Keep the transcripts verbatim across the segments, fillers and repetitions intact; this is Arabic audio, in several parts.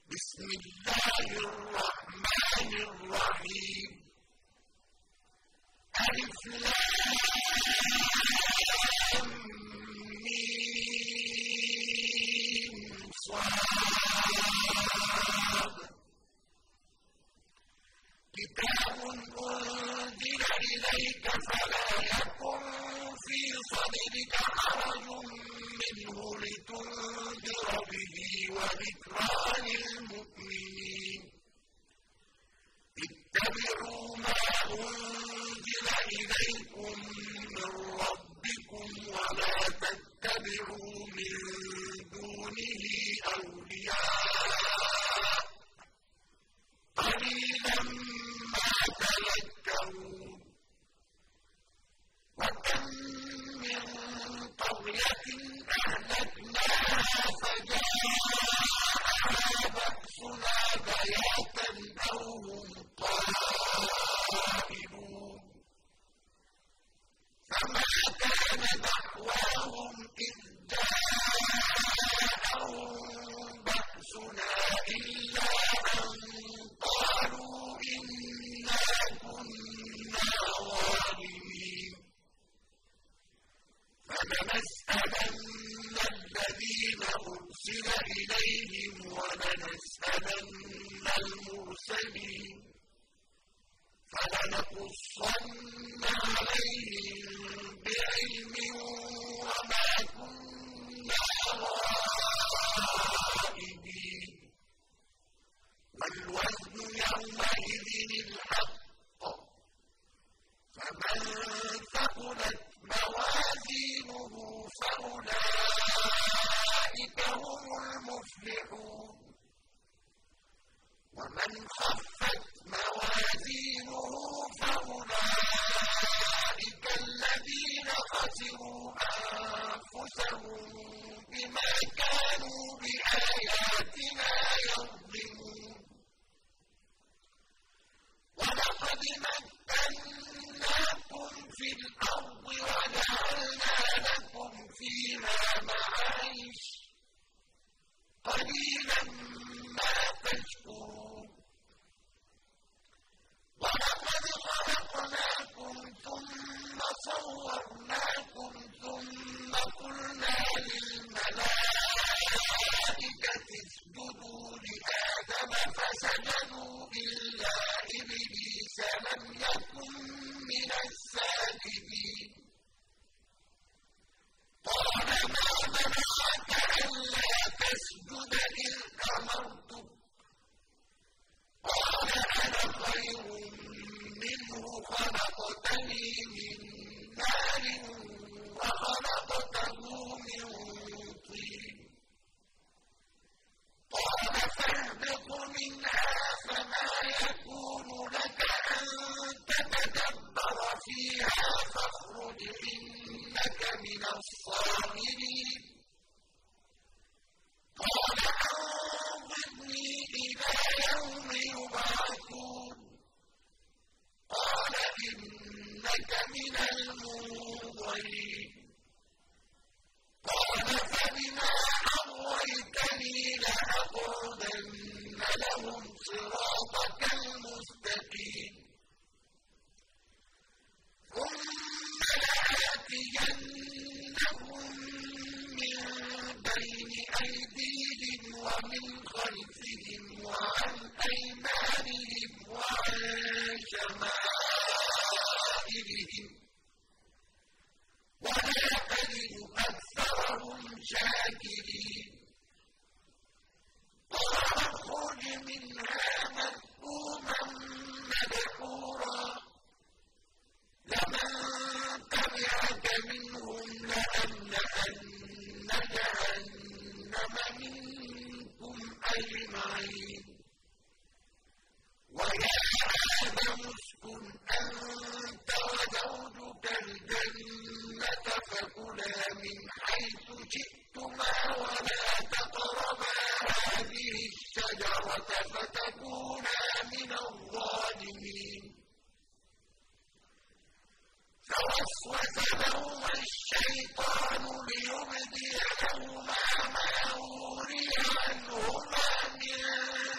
بسم الله الرحمن الرحيم ألف لام ميم صاد كتاب أنزل إليك فلا يكن في صدرك حرج منه لتنذر به وذكرى للمؤمنين اتبعوا ما أنزل إليكم من ربكم ولا تتبعوا من دونه أولياء قليلا ما تذكرون وكم من قرية أهلكناها فجاءها بأسنا بياتا أو هم قائلون فما كان دعواهم إذ جاءهم بأسنا إلا أن قالوا إنا كنا ظالمين فلنسألن الذين أرسل إليهم ولنسألن المرسلين فلنقصن عليهم بعلم وما كنا غائبين والوزن يومئذ الحق فمن ثقلت موازينه فأولئك هم المفلحون ومن خفت موازينه فأولئك الذين خسروا أنفسهم بما كانوا بآياتنا يظلمون ولقد مكناكم في الأرض وجعلنا لكم فيها معايش قليلا ما تشكرون ولقد خلقناكم ثم صورناكم ثم قلنا للملائكة اسجدوا لآدم فسجدوا إلا إبليس لم يكن من الساجدين قال ما منعك ألا تسجد إذ أمرتك قال أنا خير منه خلقتني من نار وخلقته من طين قال فاهبط منها فما يكون لك أن تتكبر فيها فاخرج إنك من الصاغرين قال أنظرني إلى يوم يبعثون قال إنك من المنظرين قال فبما أغويتني لأقعدن لهم صراطك المستقيم ثم لآتينهم من بين أيديهم ومن خلفهم وعن أيمانهم وعن شمائلهم ولا تجد أكثرهم شاكرين قال اخرج منها مذءوما مدحورا لمن تبعك منهم لأملأن جهنم منكم أجمعين ويا آدم اسكن أنت وزوجك الجنة فكلا من حيث شئتما ولا تقربا هذه الشجرة فتكونا من الظالمين فوسوس لهما الشيطان ليبدي لهما ما وري عنهما من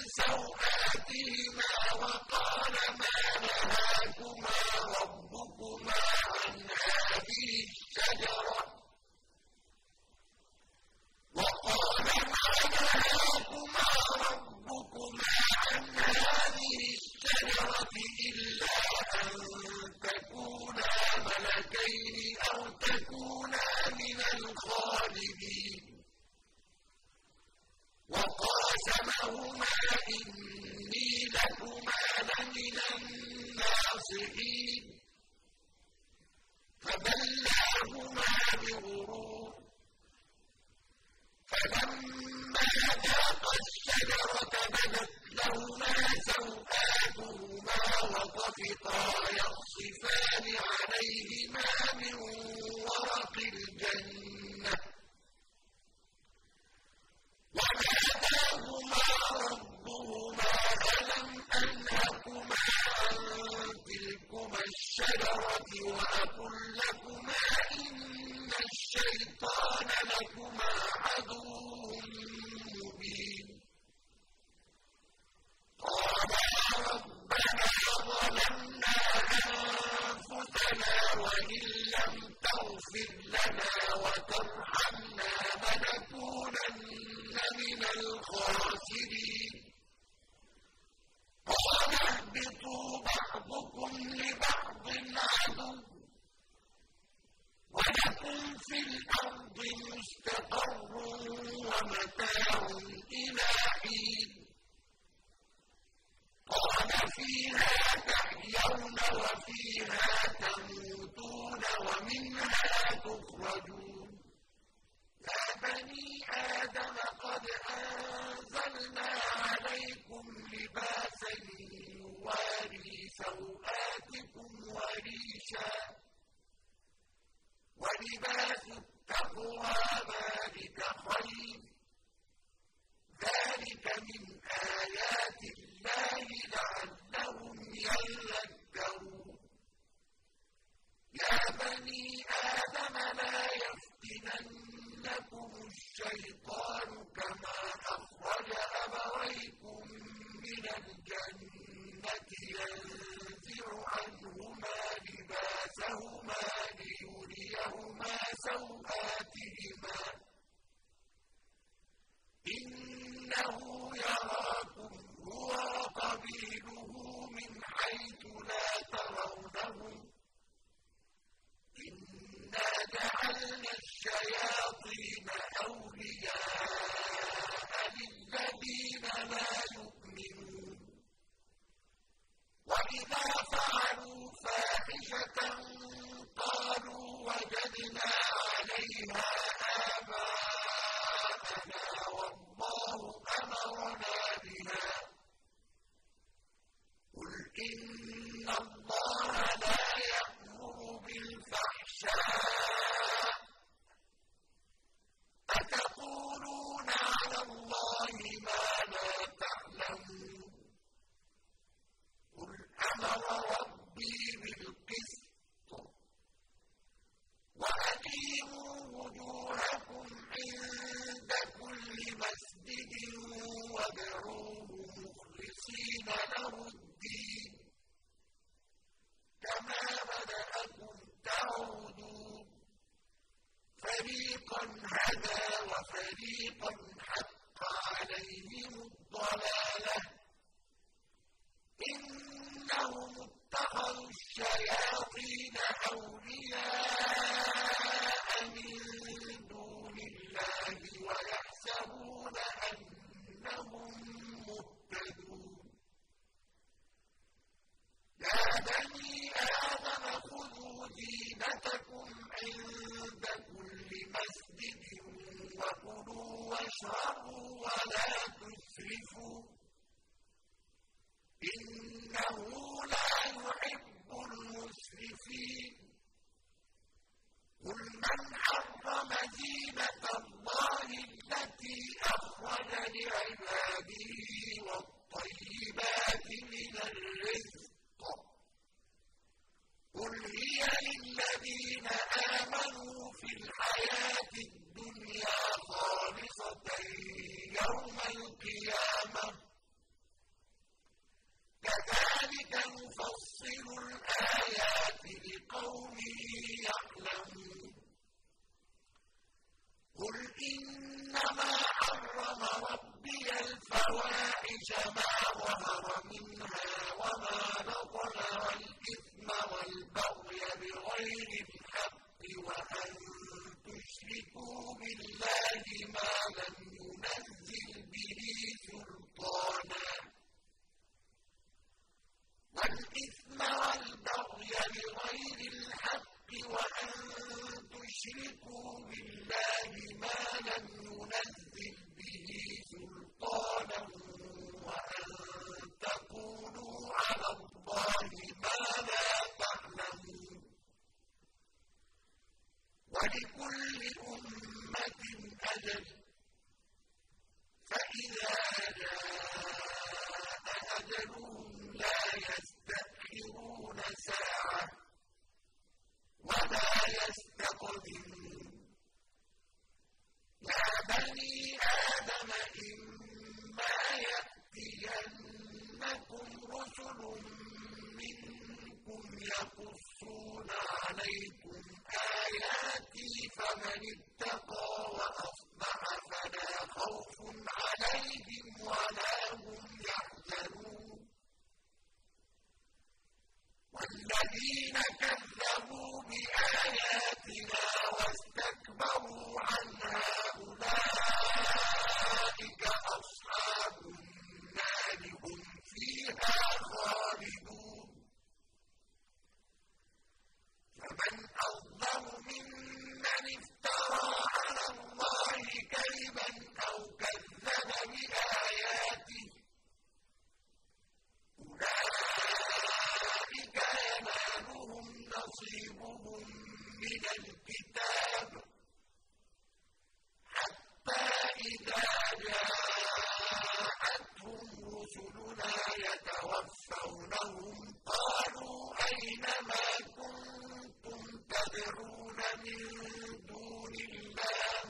إِنِّي لَكُمَا لَمِنَ النَّاصِحِينَ فَدَلَّاهُمَا بِغُرُورٍ فَلَمَّا ذَاقَا الشَّجَرَةَ بَدَتْ لَهُمَا سَوْآتُهُمَا وَطَفِقَا يَخْصِفَانِ عَلَيْهِمَا مِن وَرَقِ الْجَنَّةِ وَنَادَاهُمَا رَبُّهُمَا أَلَمْ أَنْهَكُمَا عَن تِلْكُمَا الشَّجَرَةِ وَأَقُل لَّكُمَا إِنَّ الشَّيْطَانَ لَكُمَا عَدُوٌّ مُّبِينٌ قَالَا رَبَّنَا ظَلَمْنَا أَنفُسَنَا وَإِن لَّمْ تَغْفِرْ لَنَا وَتَرْحَمْنَا لَنَكُونَنَّ مِنَ الْخَاسِرِينَ قَالَ اهْبِطُوا بَعْضُكُمْ لِبَعْضٍ عَدُوٌّ وَلَكُمْ فِي الْأَرْضِ مُسْتَقَرٌّ وَمَتَاعٌ إِلَىٰ حِينٍ قَالَ فِيهَا تَحْيَوْنَ وَفِيهَا تَمُوتُونَ وَمِنْهَا تُخْرَجُونَ يَا بَنِي آدَمَ قَدْ أَنزَلْنَا عَلَيْكُمْ لِبَاسًا يُوَارِي سَوْآتِكُمْ وَرِيشًا وَلِبَاسُ التَّقْوَىٰ ذَٰلِكَ خَيْرٌ ذَٰلِكَ مِنْ آيَاتِ اللَّهِ لَعَلَّهُمْ يَذَّكَّرُونَ يَا بَنِي آدَمَ لَا يَفْتِنَنَّكُمُ الشَّيْطَانُ كَمَا أَخْرَجَ أَبَوَيْكُم مِّنَ الْجَنَّةِ يَنزِعُ عَنْهُمَا لِبَاسَهُمَا لِيُرِيَهُمَا سَوْآتِهِمَا ۗ إِنَّهُ يَرَاكُمْ هُوَ وَقَبِيلُهُ مِنْ حَيْثُ لَا تَرَوْنَهُمْ ۗ إِنَّا جَعَلْنَا الشَّيَاطِينَ أَوْلِيَاءَ لِلَّذِينَ لَا يُؤْمِنُونَ وَإِذَا فَعَلُوا فَاحِشَةً قَالُوا وَجَدْنَا عَلَيْهَا آبَاءَنَا وَاللَّهُ أَمَرَنَا بِهَا ۗ قُلْ إِنَّ اللَّهَ لَا يَأْمُرُ بِالْفَحْشَاءِ ۖ أَتَقُولُونَ عَلَى اللَّهِ مَا لَا تَعْلَمُونَ قُلْ أَمَرَ رَبِّي بِالْقِسْطِ ۖ وَأَقِيمُوا وُجُوهَكُمْ عِندَ كُلِّ مَسْجِدٍ وَادْعُوهُ مُخْلِصِينَ لَهُ الدِّينَ كَمَا بَدَأَكُمْ تَعُودُونَ فَرِيقًا هَدَىٰ وَفَرِيقًا حَقَّ عَلَيْهِمُ الضَّلَالَةُ ۗ إِنَّهُمُ اتَّخَذُوا الشَّيَاطِينَ أَوْلِيَاءَ مِن دُونِ اللَّهِ وَيَحْسَبُونَ أَنَّهُم مُّهْتَدُونَ يَا بَنِي آدَمَ خُذُوا زِينَتَكُمْ عِندَ كُلِّ مَسْجِدٍ وَكُلُوا وَاشْرَبُوا وَلَا تُسْرِفُوا ۚ إِنَّهُ لَا يُحِبُّ الْمُسْرِفِينَ قُلْ مَنْ حَرَّمَ زِينَةَ اللَّهِ الَّتِي أَخْرَجَ لِعِبَادِهِ وَالطَّيِّبَاتِ مِنَ الرِّزْقِ ۚ قُلْ هِيَ لِلَّذِينَ آمَنُوا فِي الْحَيَاةِ الدُّنْيَا خَالِصَةً يَوْمَ الْقِيَامَةِ ۗ كَذَٰلِكَ نُفَصِّلُ الْآيَاتِ لِقَوْمٍ يَعْلَمُونَ قُلْ إِنَّمَا حَرَّمَ رَبِّيَ الْفَوَاحِشَ مَا ظَهَرَ مِنْهَا وَمَا بَطَنَ وَالْإِثْمَ وَالْبَغْيَ بِغَيْرِ الْحَقِّ وَأَن تُشْرِكُوا بِاللَّهِ مَا لَمْ يُنَزِّلْ بِهِ سُلْطَانًا منكم يقصون عليكم آياتي فمن اتقى وأصلح فلا خوف عليهم ولا هم يحزنون والذين كذبوا بآياتنا واستكبروا عنها أولئك أصحاب النار هم فيها خالدون فمن أظلم ممن افترى على الله كذبا أو كذب بآياته أولئك ينالهم نصيبهم من الكتاب حتى إذا جاءتهم رسلنا يتوفونهم قالوا أين ما كنتم تدعون من دون الله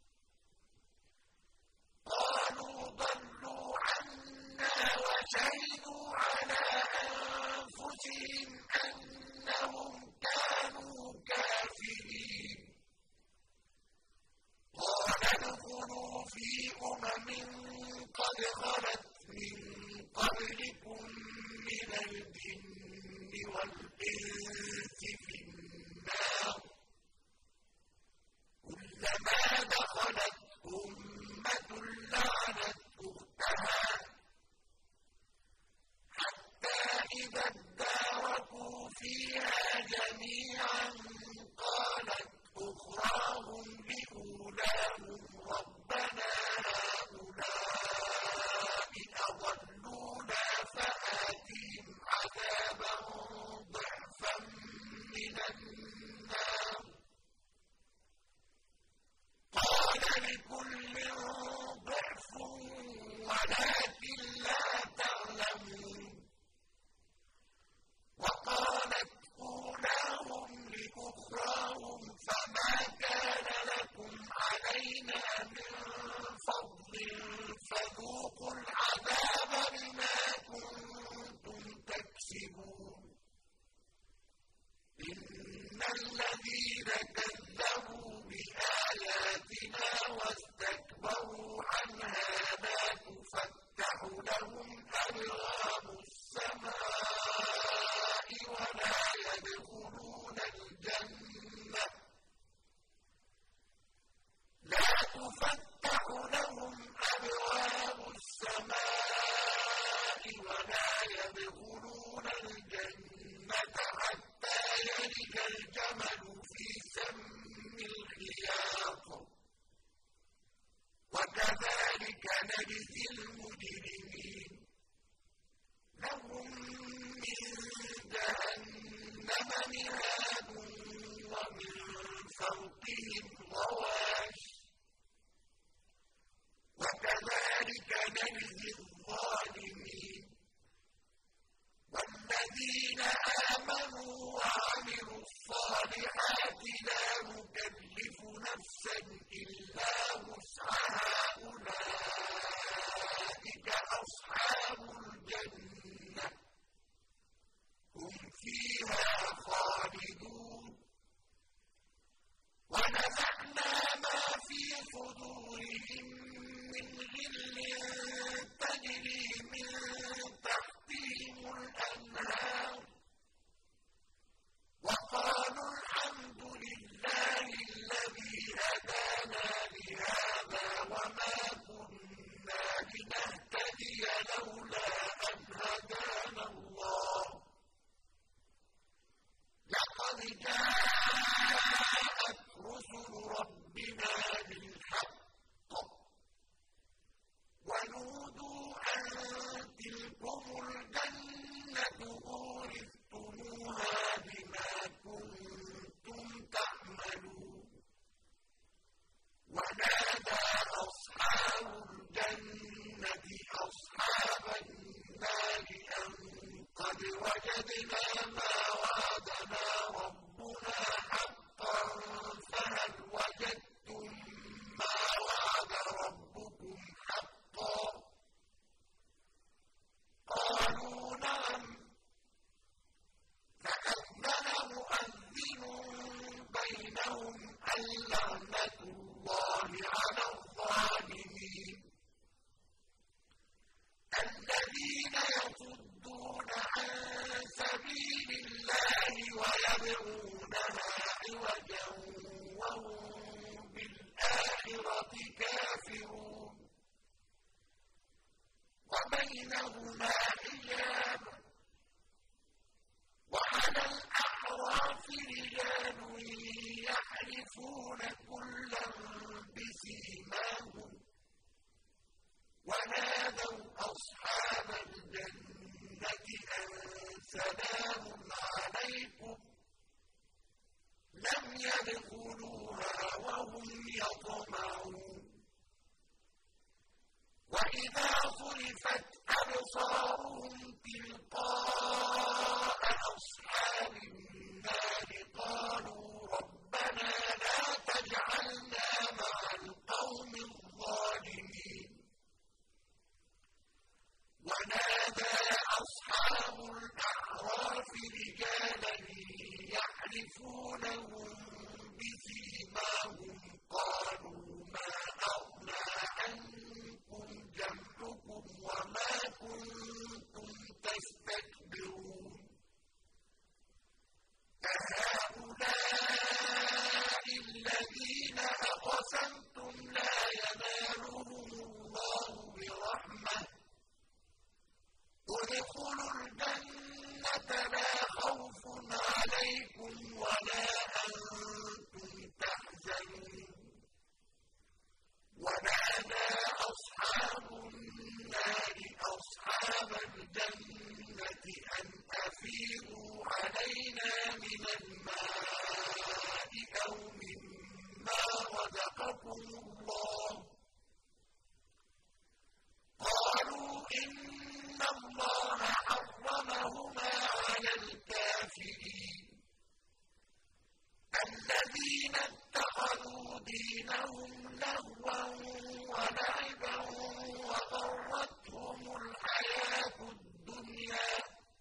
قالوا ضلوا عنا وشهدوا على أنفسهم أنهم كانوا كافرين قال ادخلوا في أمم قد خلت من قبلكم من الجن والإنس في النار كلما دخلت أمة لعنت أختها حتى إذا اداركوا فيها جميعا قالت أخراهم لأولاهم ربنا هؤلاء أضلونا فآتهم عذابا ضعفا من النار قال لكل ضعف ولكن لا تعلمون وقالت أولاهم لأخراهم فما كان لكم علينا من فضل فذوقوا العذاب بما كنتم تكسبون إن الذين كذبوا بآياتنا واستكبروا عنها لا تفتح لهم أبواب السماء ولا يدخلون الجنة لا تفتح لهم أبواب السماء ولا يدخلون الجنة حتى يلج الجمل في سم الخياط وكذلك نجزي المجرمين لهم من جهنم مهاد ومن فوقهم غواش وكذلك نجزي الظالمين والذين آمنوا وعملوا الصالحات لا نكلف نفسا إلا وسعها أولئك أصحاب الجنة هم فيها خالدون ونزعنا ما في صدورهم من غل تجري من تحتهم الأنهار وقالوا الحمد لله الذي هدانا لهذا وما كنا لنهتدي لولا بينهما حجاب وعلى الأعراف رجال يعرفون كلا بسيماهم ونادوا أصحاب الجنة أن سلام عليكم لم يدخلوها وهم يطمعون وإذا صرفت أبصارهم تلقاء أصحاب النار قالوا ربنا لا تجعلنا مع القوم الظالمين ونادى أصحاب الأعراف رجالا يعرفونهم بسيماهم قالوا ما أغنى عنكم جمعكم وما كنتم تستكبرون أهؤلاء الذين أقسمتم لا ينالهم الله برحمة ادخلوا الجنة لا خوف عليكم ولا أنتم تحزنون ونادى أصحاب النار أصحاب الجنة أن أفيضوا علينا من الماء أو مما رزقكم الله قالوا إن الله حرمهما على الكافرين الذين اتخذوا دينهم لهوا ولعبا وغرتهم الحياة الدنيا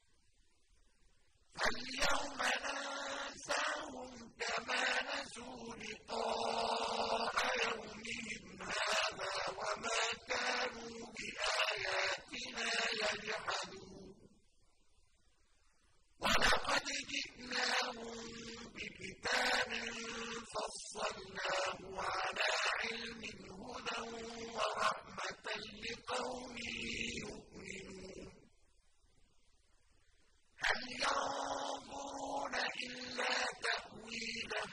فاليوم ننساهم كما نسوا لقاء يومهم هذا وما كانوا بآياتنا يجحدون ولقد جئناهم بكتاب فصلناه على علم هدى ورحمة لقوم يؤمنون هل ينظرون إلا تأويله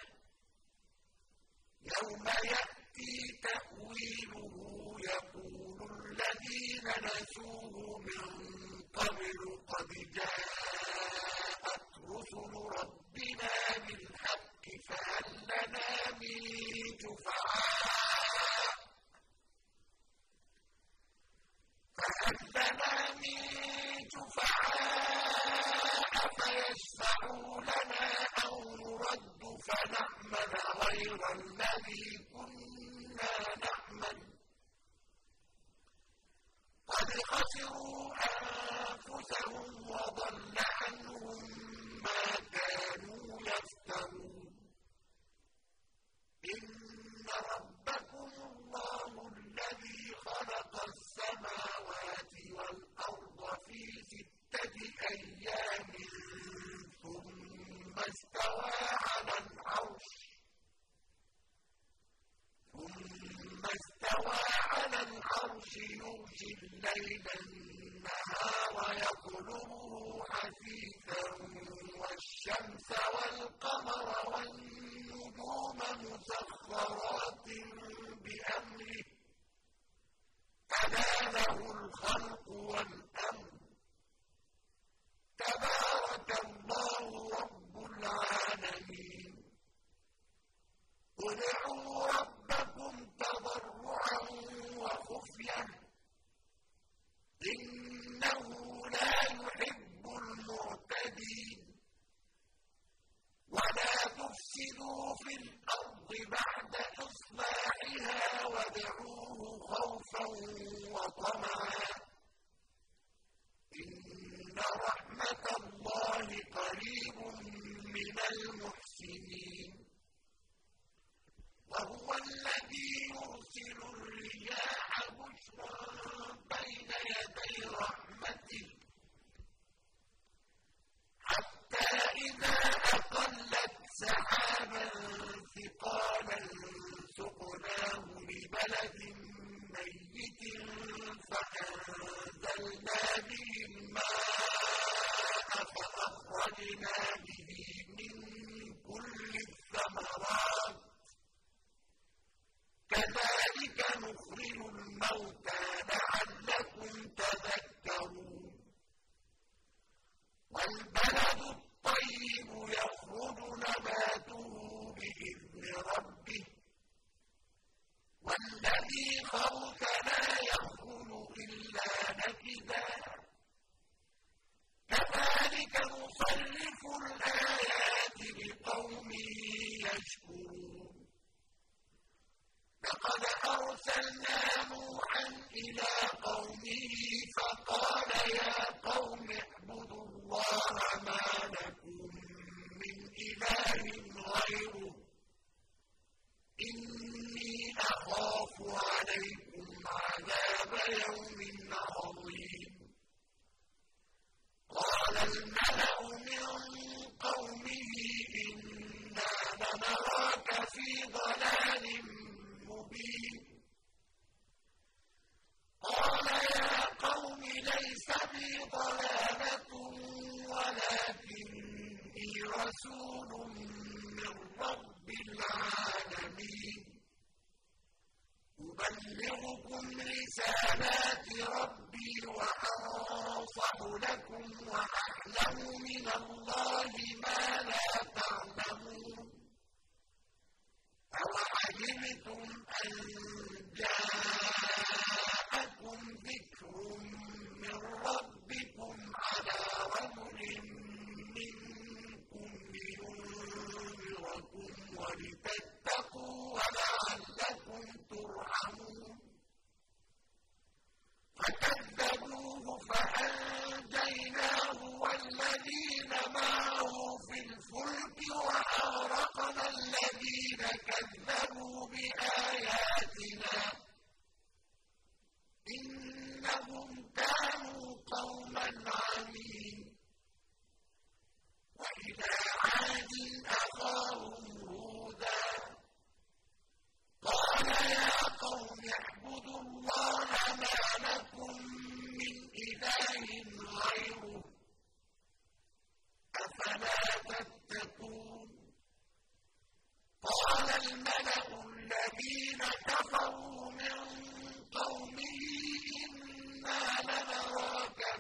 يوم يأتي تأويله يقول الذين نسوه من قبل قد جاءت رسل ربنا بالحق فهل لنا من شفعاء فهل لنا من شفعاء فيشفعوا لنا أو نرد فنعمل غير الذي كنا نعمل قد خسروا أنفسهم وضل عنهم ما كانوا يفترون إن ربكم الله الذي خلق السماوات والأرض في ستة أيام ثم استوى على العرش ثم استوى على العرش يغشي الليل النهار يطلبه حثيثا والشمس والقمر والنجوم مسخرات بأمره ألا له الخلق والأمر تبارك الله رب العالمين ادعوا ربكم تضرعا وخفية إنه لا يحب المعتدين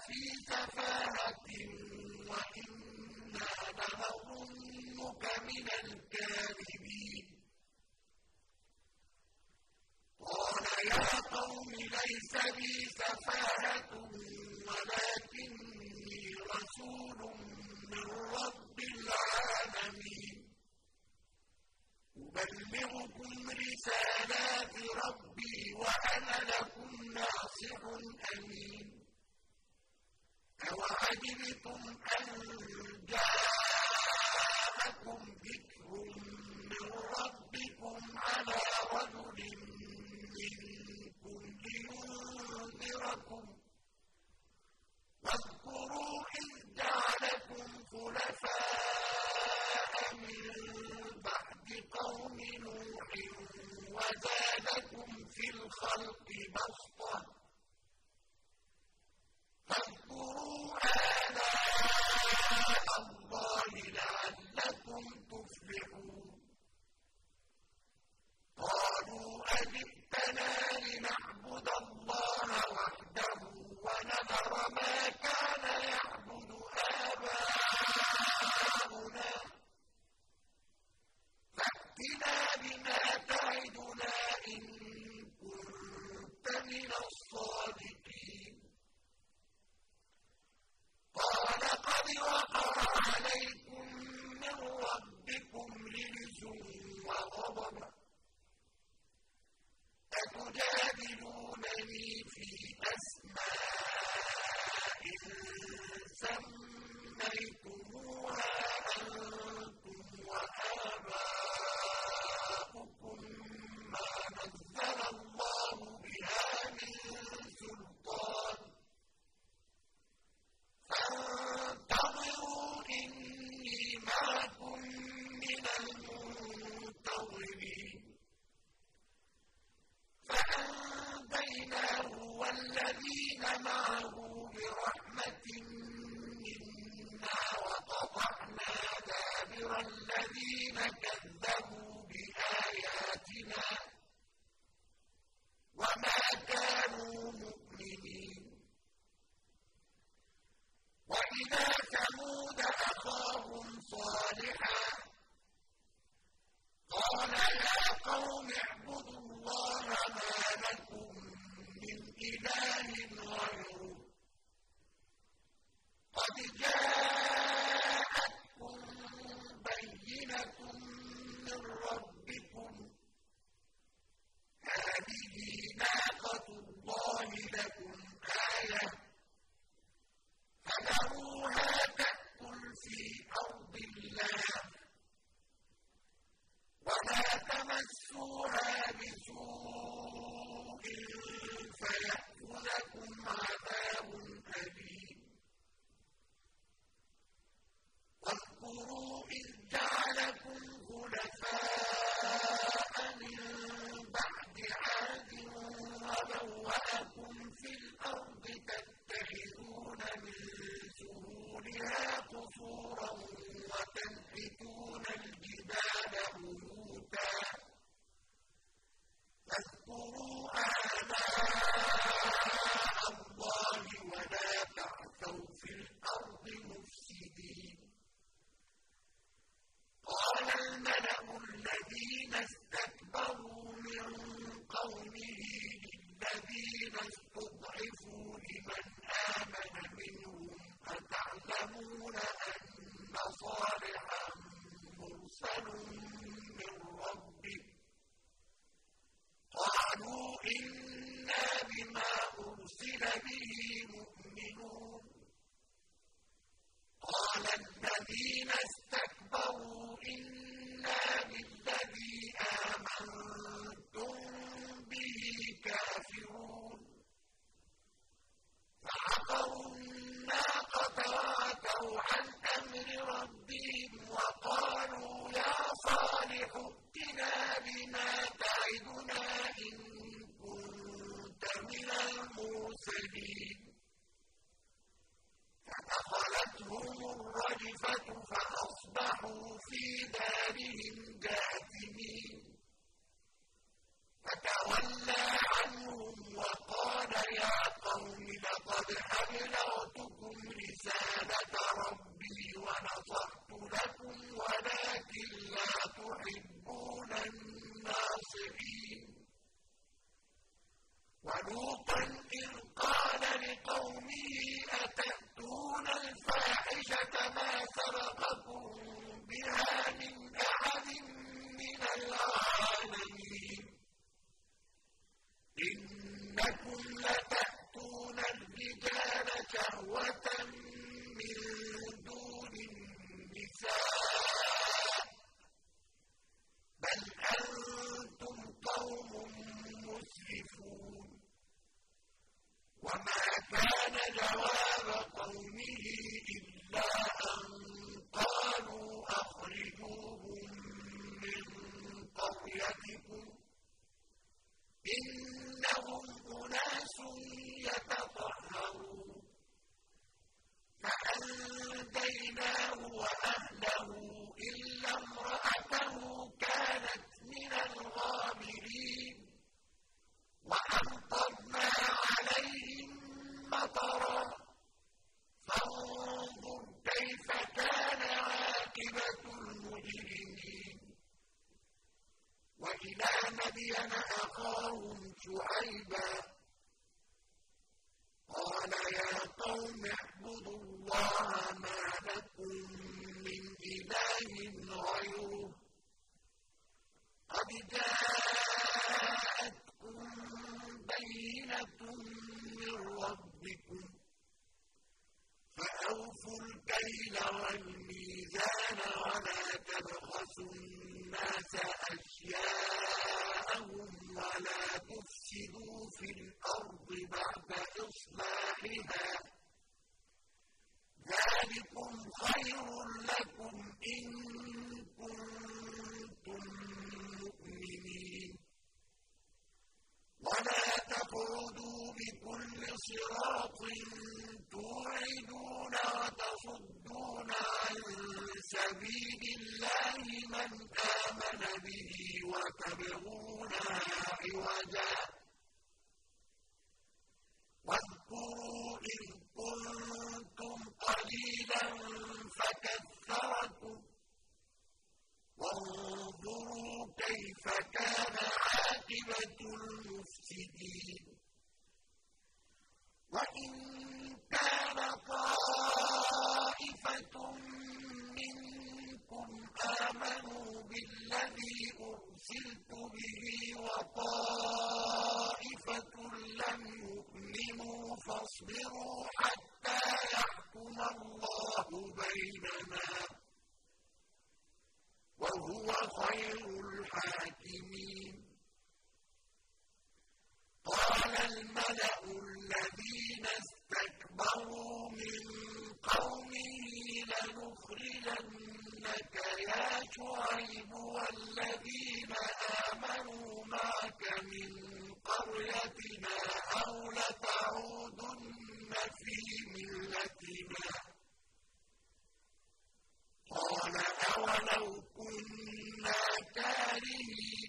لفي سفاهة وإنا لنظنك من الكاذبين قال يا قوم ليس بي سفاهة ولكني رسول من رب العالمين أبلغكم رسالات ربي وأنا لكم ناصح أمين أوعجبتم أن جاءكم ذكر من ربكم على رجل منكم لينذركم واذكروا إذ جعلكم خلفاء من بعد قوم نوح وزادكم في الخلق بسطة فاذكروا آلاء الله لعلكم تفلحون قالوا أجئتنا لنعبد الله وحده ونذر ما كان يعبد آباؤنا فأتنا بما تعدنا إن كنت من الصادقين قال قد وقع عليكم من ربكم رجس وغضب أتجادلونني في أسماء سميتموها أنتم وآباؤكم ما نزل الله بها من سلطان فانتظروا إني معكم من المنتظرين فأنجيناه والذين معه برحمة منا وقطعنا دابر الذين كذبوا بآياتنا وما كانوا مؤمنين وإلى ثمود أخاهم صالحا قال يا قوم اعبدوا الله ما لكم من إله غيره قد جاءتكم بينة من ربكم هذه ناقة الله لكم آية فذروها تأكل في أرض الله ولا تمسوها بسوء فيأخذكم عذاب أليم واذكروا إذ جعلكم خلفاء من بعد عاد وبوأكم في الأرض تتخذون من سهولها قصورا وتنحتون الجبال بيوتا فاذكروا آلاء الله ولا تعثوا في الأرض مفسدين قال الملأ الذين استكبروا من قومه للذين استضعفوا لمن آمن منهم أتعلمون أن صالحا مرسل من ربه قالوا إنا بما أرسل به مؤمنون قال الذين استكبروا إنا بالذي آمنتم به كافرون فعقروا الناقة وعتوا عن أمر ربهم وقالوا يا صالح ائتنا بما تعدنا إن كنت من المرسلين فأخذتهم الرجفة فأصبحوا في دارهم جاثمين فتولى عنهم وقال يا قوم لقد أبلغتكم شهوة من دون النساء بل أنتم قوم مسرفون وما كان جواب قومه إلا أن قالوا أخرجوهم من قريتكم إنهم أناس يتطهرون فأنجيناه وأهله إلا امرأته كانت من الغابرين وأمطرنا عليهم مطرا فانظر كيف كان عاقبة المجرمين وإلى مدين أخاهم شعيبا قال يا قوم اعبدوا الله ما لكم من إله غيره قد جاءتكم بينة من ربكم فأوفوا الكيل والميزان ولا تبخسوا الناس أشياءهم ولا تفسدوا في الأرض بعد إصلاحها ذلكم خير لكم إن كنتم مؤمنين ولا تقعدوا بكل صراط توعدون وتصدون عن سبيل الله من آمن به وتبغونها عوجا واذكروا إذ كنتم قليلا فكثركم وانظروا كيف كان عاقبة المفسدين وإن كان طائفة منكم آمنوا بالذي أرسلت به وطائفة لم يؤمنوا فاصبروا حتى يحكم الله بيننا وهو خير الحاكمين قال الملأ الذين استكبروا من قومه لنخرجنك يا شعيب والذين آمنوا معك من قريتنا أو لتعودن في ملتنا قال أولو كنا كارهين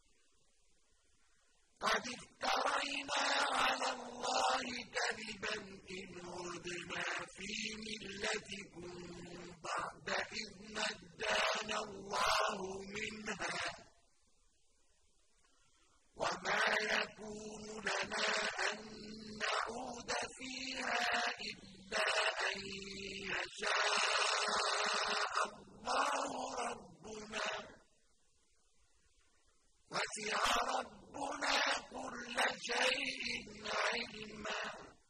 قد افترينا على الله كذبا إن عدنا في ملتكم بعد إذ نجانا الله منها وما يكون لنا أن نعود فيها إلا أن يشاء الله ربنا وسع ربنا كل شيء علما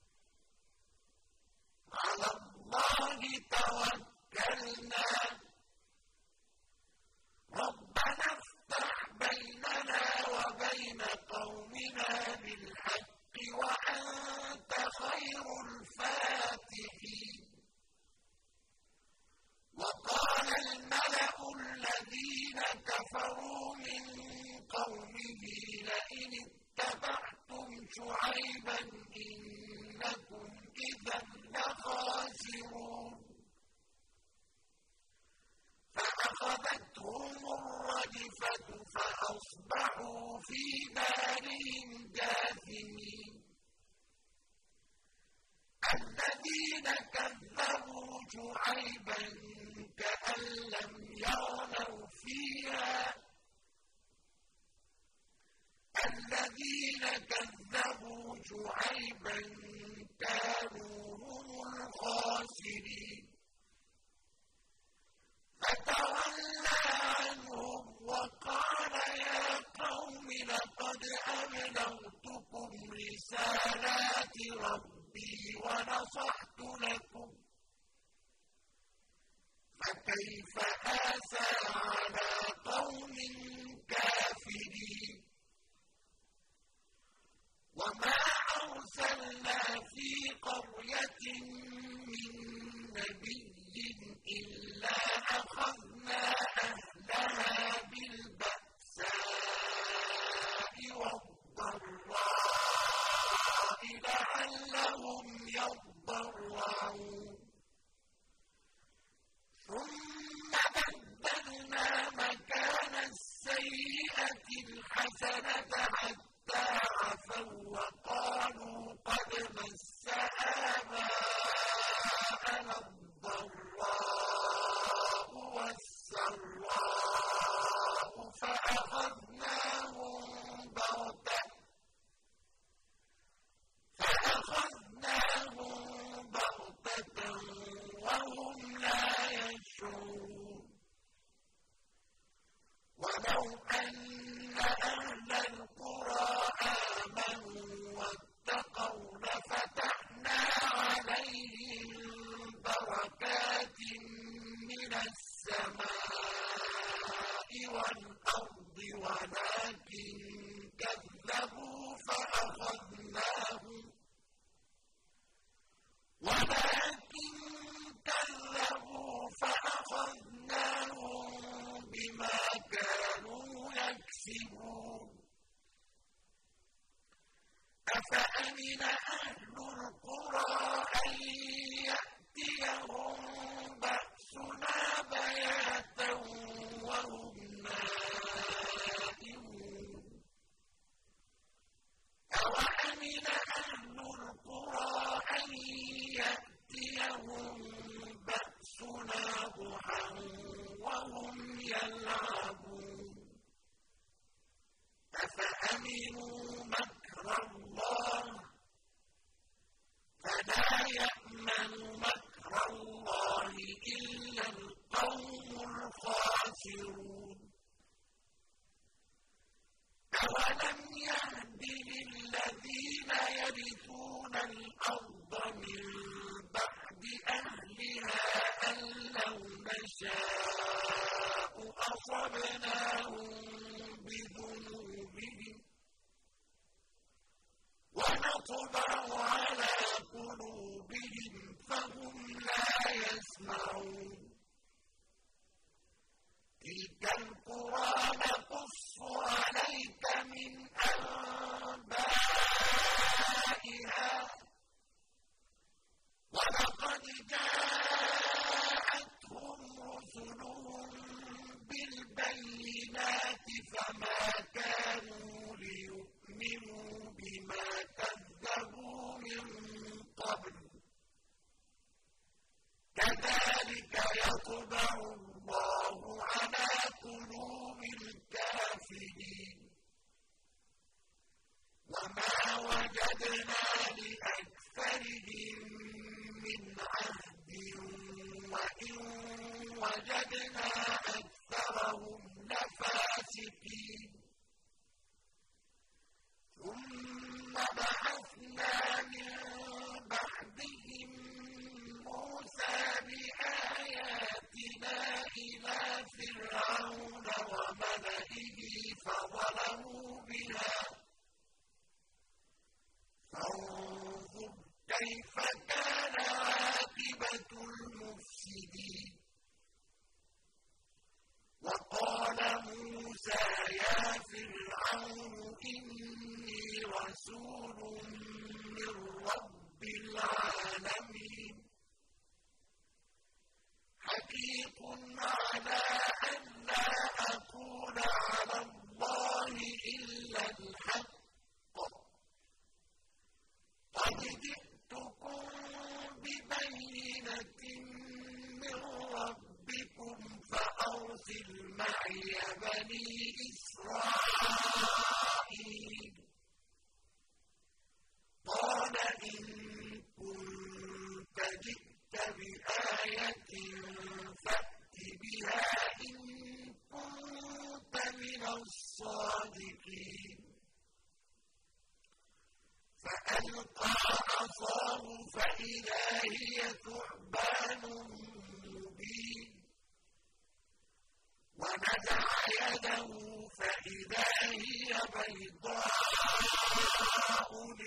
على الله توكلنا ربنا افتح بيننا وبين قومنا بالحق وأنت خير الفاتحين وقال الملأ الذين كفروا من قومه لئن اتبعتم شعيبا إنكم إذا لخاسرون فأخذتهم الرجفة فأصبحوا في دارهم جاثمين الذين كذبوا شعيبا كأن لم يغنوا فيها الذين كذبوا شعيبا كانوا هم الخاسرين فتولى عنهم وقال يا قوم لقد أبلغتكم رسالات ربي ونصحت لكم فكيف آسى على قوم كافرين وما أرسلنا في قرية من نبي إلا أخذنا أهلها بالبأساء والضراء لعلهم يضرعون ثم بدلنا مكان السيئة الحسنة حتى عفوا وقالوا قد مس آباءنا الضراء والسراء فأخذناهم بغتة فأخذناهم بغتة وهم لا يشعرون ولو أن أهل القرى آمنوا واتقوا لفتحنا عليهم بركات من السماء والأرض ولكن كذبوا فأخذناهم ولكن كذبوا فأخذناهم بما كانوا يكسبون أفأمن أهل القرى أن يأتيهم بأسنا بياتا وهم نائمون أوأمن أهل القرى أن يأتيهم بأسنا ضحى وهم يلعبون أفأمنوا مكر الله فلا يأمن مكر الله إلا القوم الخاسرون أولم يهد للذين يرثون الأرض من بعد أهلها أن لو نشاء أصبناهم بذنوبهم ونطبع على قلوبهم فهم لا يسمعون تلك القرى نقص عليك من أنبائها ولقد جاءتهم رسلهم بالبينات فما كانوا ليؤمنوا بما كذبوا من قبل كذلك يطبع الله على قلوب الكافرين وما وجدنا لأكثرهم من عهد وإن وجدنا أكثرهم لفاسقين ثم بعثنا من بعدهم موسى بآياتنا إلى فرعون وملئه فظلموا بها فانظر كيف هي ثعبان مبين ونزع يده فإذا هي بيضاء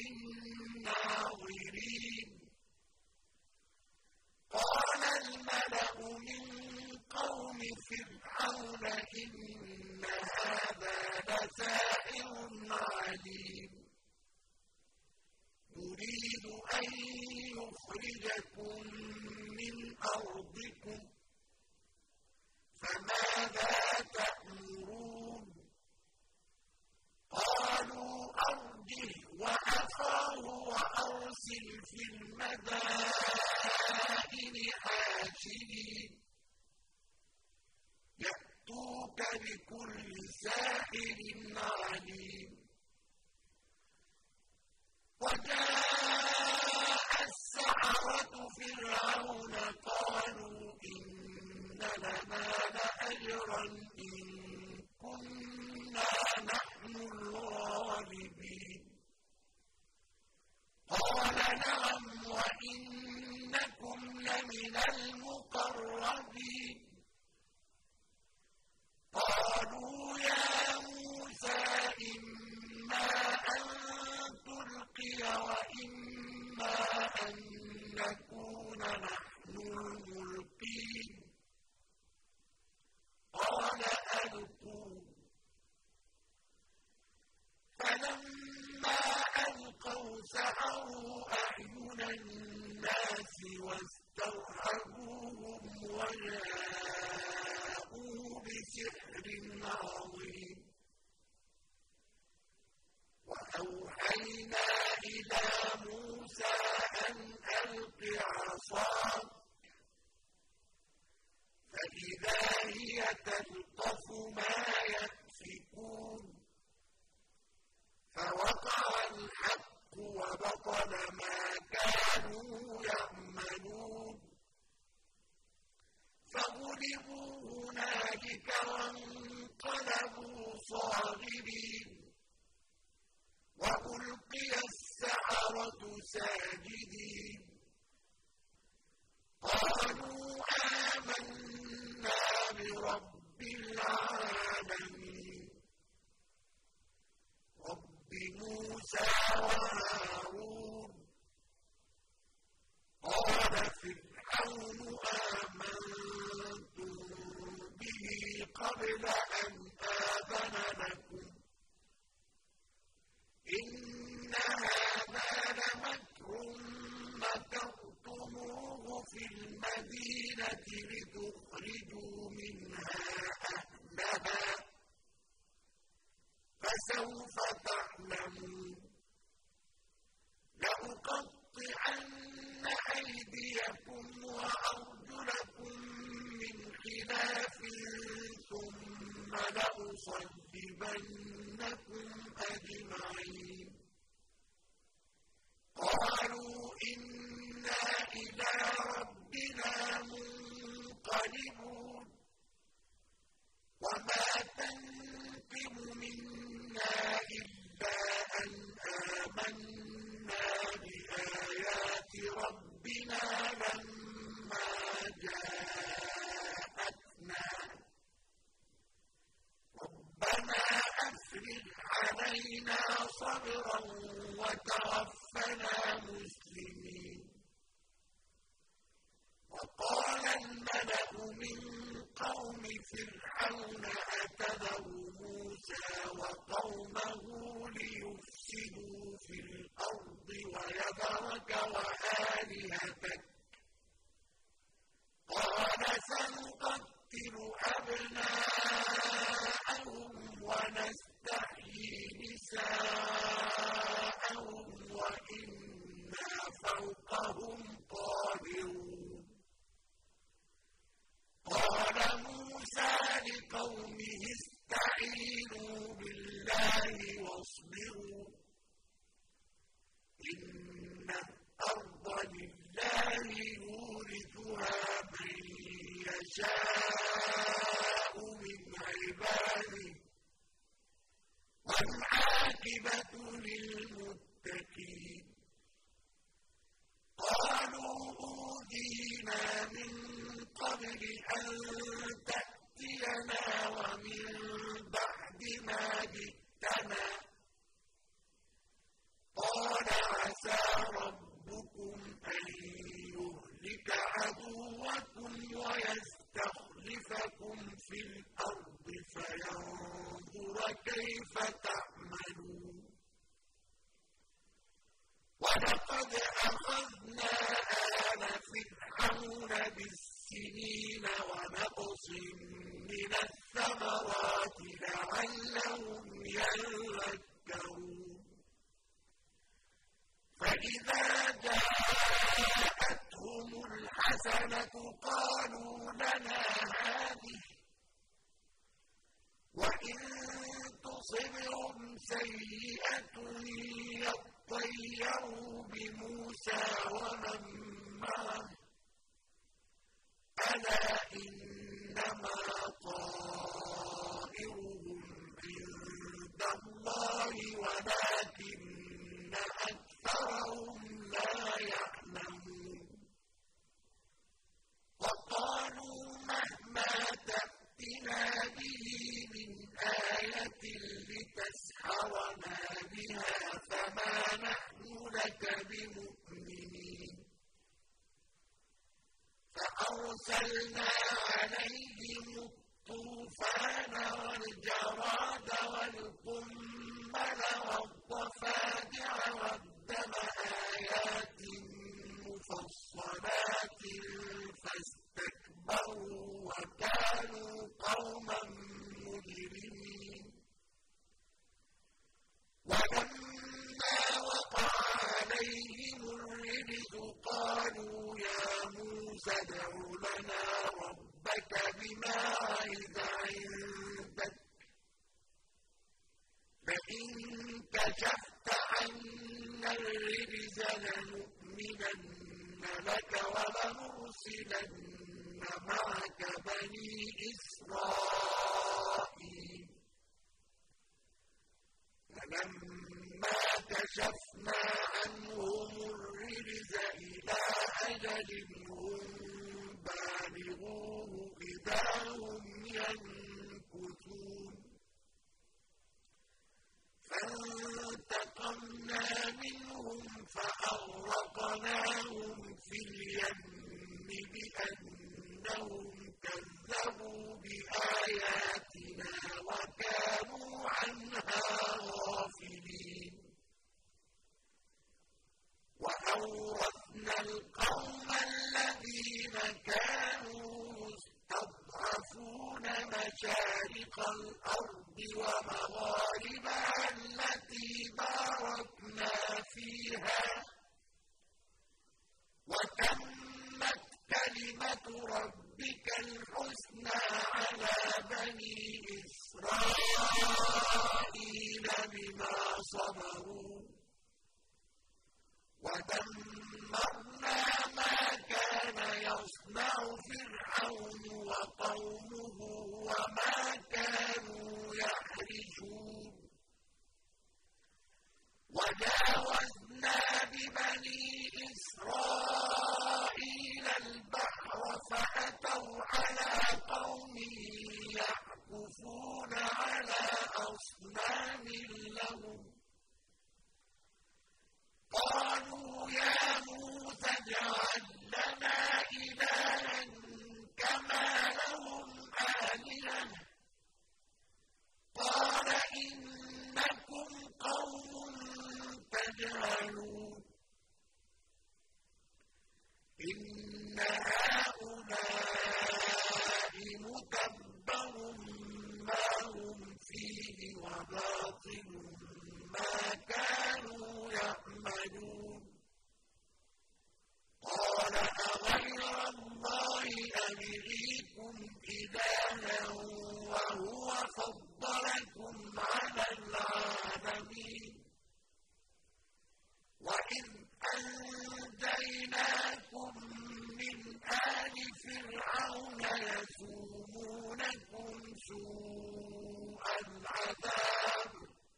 للناظرين قال الملأ من قوم فرعون إن هذا لساحر عليم يريد أن يخرجكم من أرضكم فماذا تأمرون قالوا أرجه وأخاه وأرسل في المدائن حاشرين يأتوك بكل ساحر عليم وجاء السحرة فرعون قالوا إن لنا لأجرا إن كنا نحن الغالبين قال نعم وإنكم لمن المقربين قالوا يا موسى إما أن تلقي وإما أن نكون نحن الملقين قال ألقوا فلما ألقوا سحروا أعين الناس واسترهبوهم وجاءوا بسحر عظيم وأوحينا إلى موسى أن ألق عصاك فإذا هي تلقف ما يأفكون فوقع الحق وبطل ما كانوا يعملون فغلبوا هنالك وانقلبوا صاغرين وألقي السحرة ساجدين قالوا آمنا برب العالمين رب موسى وهارون قال فرعون آمنتم به قبل أن آذن لكم إن هذا لمكر مكرتموه في المدينة لتخرجوا منها أهلها فسوف تعلمون لأقطعن أيديكم وأرجلكم من خلاف ثم لأصلبنكم أجمعين قالوا إنا إلى ربنا منقلبون وما تنقم منا إلا أن آمنا بآيات ربنا لما جاءتنا ربنا أفرغ علينا صبرا وتوفنا مسلمين وقال الملأ من قوم فرعون أتذر موسى وقومه ليفسدوا في الأرض ويذرك وآلهتك قال سنقتل أبناءهم ونستحيي نساءهم وإنا فوقهم قاهرون قال موسى لقومه استعينوا بالله واصبروا إن الأرض قبل أن تأتينا ومن بعد ما جئتنا قال عسى ربكم أن يهلك عدوكم ويستخلفكم في الأرض فينظر كيف تعملون ولقد أخذنا آل فرعون بالسنين ونقص من الثمرات لعلهم يذكرون فإذا جاءتهم الحسنة قالوا لنا هذه وإن تصبهم سيئة يطيروا بموسى ومن معه ألا إنما طائرهم عند الله ولكن أكثرهم لا يعلمون وقالوا مهما تأتنا به من آية لتسحرنا بها فما نحن لك بمؤمنين فأرسلنا عليهم الطوفان والجراد والقمل والضفادع والدم آيات مفصلات فاستكبروا وكانوا قوما مجرمين ولما وقع عليهم الرجز قالوا يا موسى ادع لنا ربك بما عهد عندك فإن كشفت عنا الرجز لنؤمنن لك ولنرسلن معك بني إسرائيل فلما كشفنا عنهم الرجز إلى أجل هم بالغوه إذا هم ينكثون فانتقمنا منهم فأغرقناهم في اليم بأنهم كذبوا بآياتنا وكانوا عنها غافلين وأورثنا القوم الذين كانوا يستضعفون مشارق الأرض ومغاربها التي باركنا فيها وتمت كلمة ربك الحسنى على بني إسرائيل بما صبروا ودمرنا ما كان يصنع فرعون وقومه وما كانوا يحرشون وجاوزنا ببني إسرائيل البحر فأتوا على قوم يعكفون على أصنام لهم قالوا يا موسى اجعل لنا إلها كما لهم آلهة قال إنكم قوم تجهلون إن هؤلاء متبر ما هم فيه وباطل ما كانوا يعملون قال أغير الله أبغيكم إلها وهو فضلكم على العالمين وإذ أنجيناكم من آل فرعون يسومونكم سوء العذاب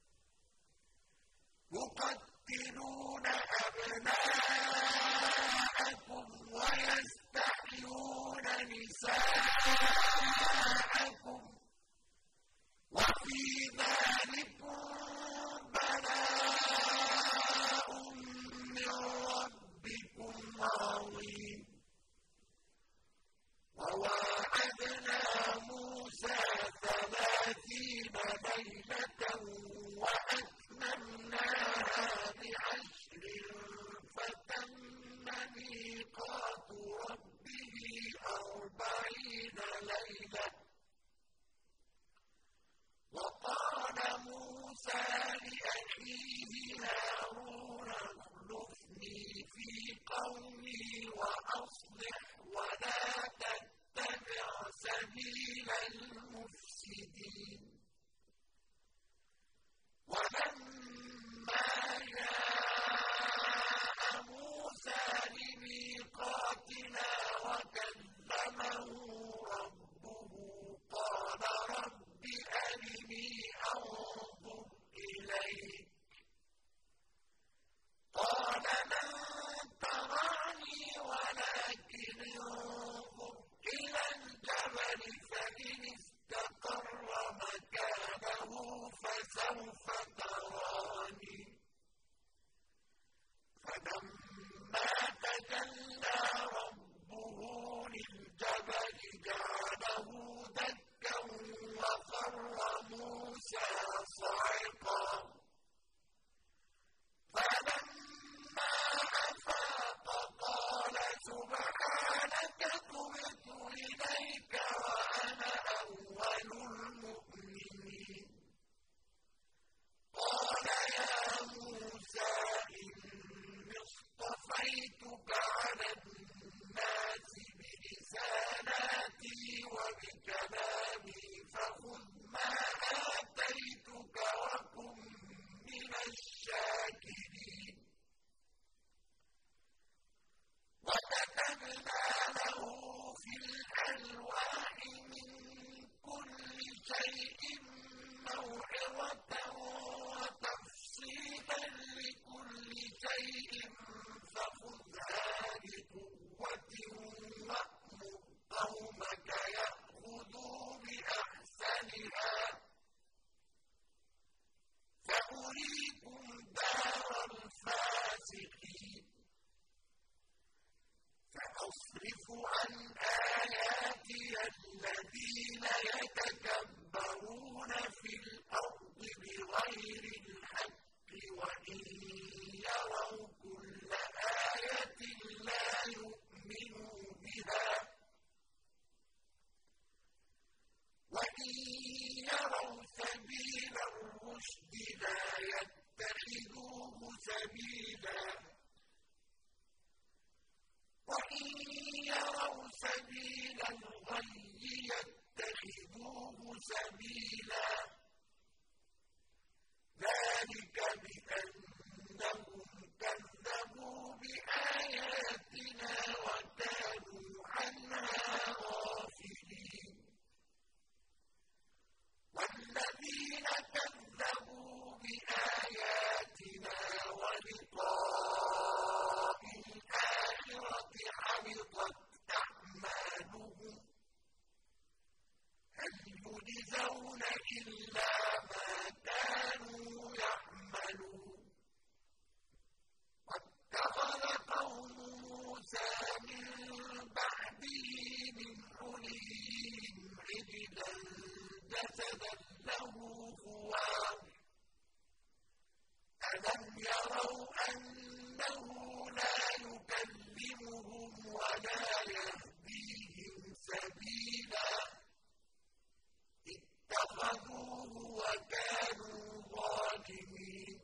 يقتلون أبناءكم ويستحيون نساءكم جاءكم وفي ذلكم بلاء من ربكم عظيم وواعدنا موسى ثلاثين ليلة وأتممناها بعشر فتم ميقات ربه أربعين ليلة وقال موسى لأخيه هارون اخلفني في قومي وأصلح ولا تتبع سبيل المفسدين ولما جاء موسى لميقاتنا وكلمه ربه قال رب أرني أنظر إليك قال لن تراني ولكن انظر إلى الجبل فإن استقر مكانه فسوف تراني فلما تجلى ربه للجبل جعله دكا وخر موسى صعقا فلما أفاق قال سبحانك تبت إليك وأنا أول المؤمنين قال يا موسى إني اصطفيتك على الناس برسالاتي وبكلامي فخذ ما آتيتك وكن من الشاكرين وكتبنا له في الألواح من كل شيء موعظة وتفصيلا لكل شيء فخذها بقوة وأمر قومك يأخذوا بأحسنها سأريكم دار الفاسقين سأصرف عن آياتي الذين يتكبرون في الأرض بغير الحق وإن يروا كل آية لا يؤمنوا بها وإن يروا سبيل الرشد لا يتخذوه سبيلا وإن يروا سبيل الغي يتخذوه سبيلا ذلك بأنهم كذبوا بآياتنا وكانوا عنها غافلين والذين كذبوا بآياتنا ولقاء الآخرة حبطت أعمالهم هل يجزون إلا ما كانوا يعملون واتخذ قوم موسى من بعده من حليهم عجلا جسدا له خوار ألم يروا أنه لا يكلمهم ولا يهديهم سبيلا اتخذوه وكانوا ظالمين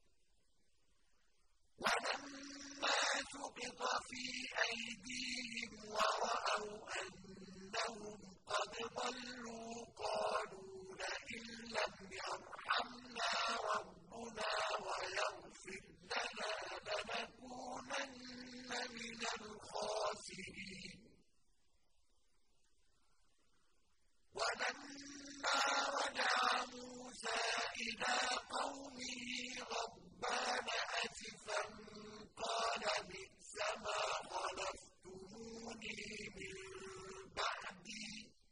ولما سقط في أيديهم ورأوا أنهم قد ضلوا قالوا لئن لم يرحمنا ربنا ويغفر لنا لنكونن من الخاسرين ولما رجع موسى إلى قومه غضبان أسفا قال بئس ما خلفتموني من بعدي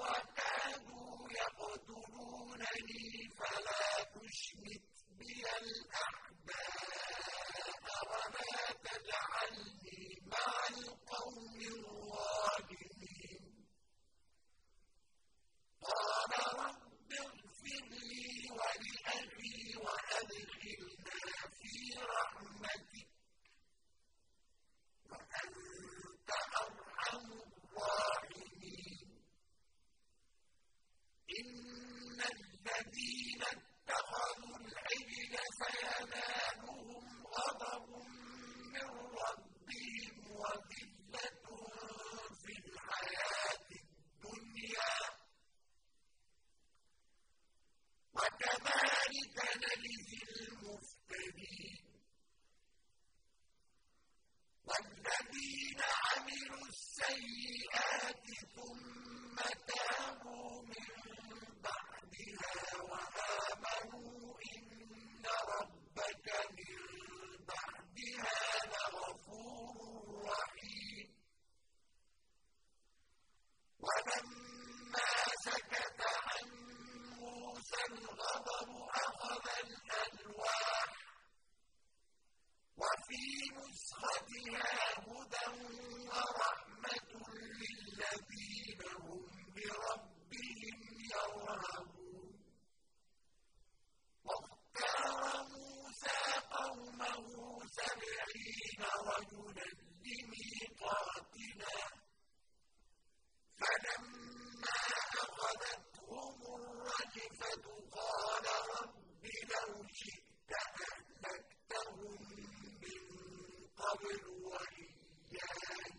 وكادوا يقتلونني فلا تشمت بي الأعداء ولا تجعلني مع القوم الظالمين. قال رب اغفر لي ولأخي وأدخلنا في رحمتك وأنت أرحم الراحمين. إن الذين اتخذوا العجل سينالهم غضب من ربهم وذلة في الحياة الدنيا وكذلك نجزي المفترين. والذين عملوا السيئات ثم تابوا من بعدها وآمنوا إن ربك من بعدها لغفور رحيم. ولما سكت عن موسى الغضب أخذ الألواح وفي نسختها هدى ورحمة للذين هم بربهم يرهبون. واختار موسى قومه سبعين رجلا لميقاتنا فلما أخذتهم الرجفة قال رب لو شئت أهلكتهم من قبل وإياي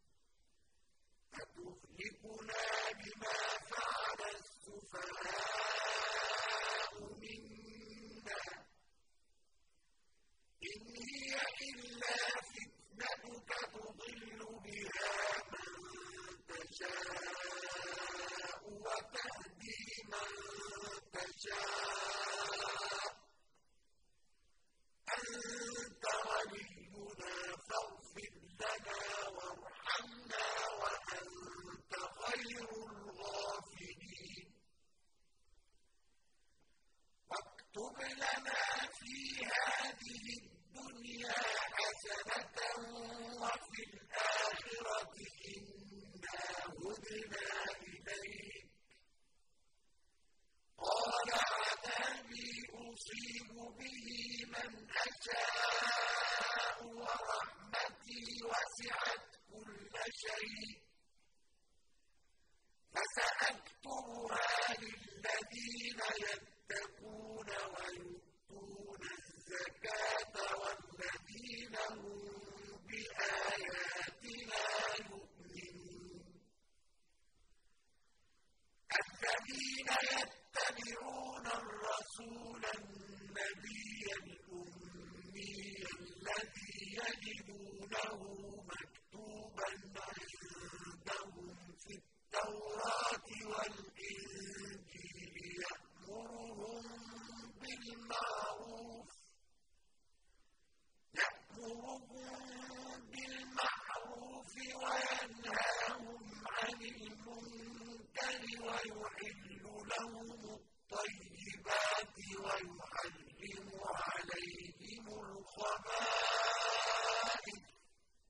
أتهلكنا بما فعل السفهاء منا إن هي إلا فتنتك تضل بها من تشاء وتهدي من تشاء أنت ولينا فاغفر لنا وارحمنا وأنت خير الغافرين. واكتب لنا في هذه الدنيا حسنة وفي الآخرة إنا هدنا إليك. قال عذابي أصيب به من أشاء ورحمتي وسعت كل شيء فسأكتبها للذين يتقون ويؤتون الزكاة والذين هم بآياتنا يؤمنون. الذين يتبعون الرسول النبي الأمي الذي يجدونه مكتوبا عندهم في التوراة والإنجيل يأمرهم بالمعروف يأمرهم بالمعروف وينهاهم عن المنكر ويحل لهم الطيبات ويحرم عليهم الخبائث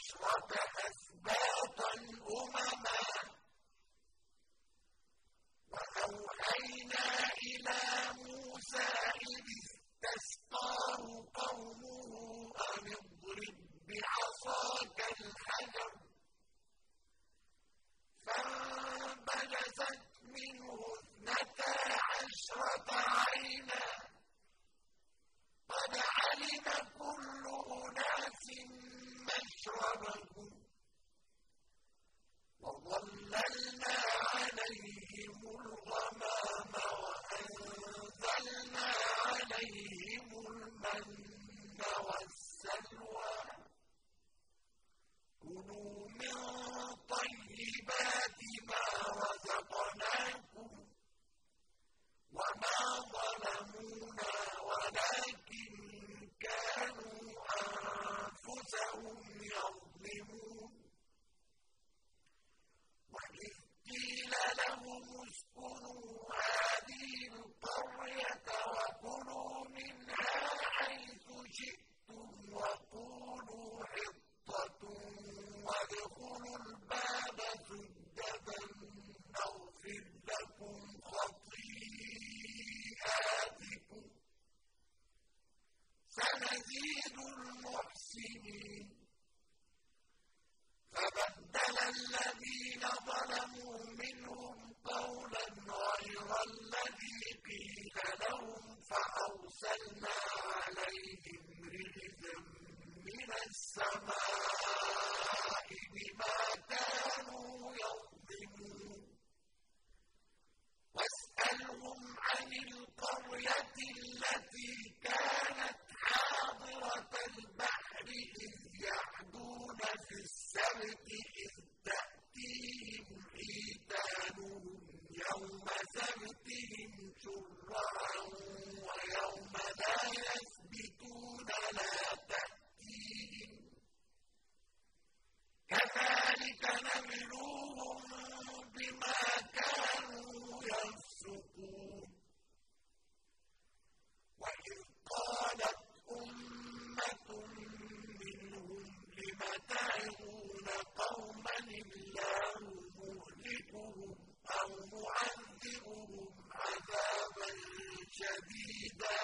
عشرة أسباطا أمما وأوحينا إلى موسى إذ استسقاه قومه أن اضرب بعصاك الحجر فانبجست منه اثنتا عشرة عينا قد علم كل أناس مشربهم وظللنا عليهم الغمام وأنزلنا عليهم المن والسلوى كلوا من طيبات ما رزقناكم وما ظلمونا ولكن كانوا أنفسهم يظلمون وإذ قيل لهم اسكنوا هذه القرية وكلوا منها حيث شئتم وقولوا حطة وادخلوا الباب سجدا نغفر لكم خطيئاتكم سنزيد المحسنين فبدل الذين ظلموا منهم قولا غير الذي قيل لهم فأرسلنا عليهم رجزا من السماء بما كانوا يظلمون واسألهم عن القرية التي كانت حاضرة البحر إذ يعدون في السبت إذ تأتيهم حيتانهم يوم سبتهم شرعا ويوم لا يسبتون لا تأتيهم كذلك نبلوهم بما كانوا يفسقون وإذ قالت أمة منهم لم تعظون قوما الله مهلكهم أو معذبهم عذابا شديدا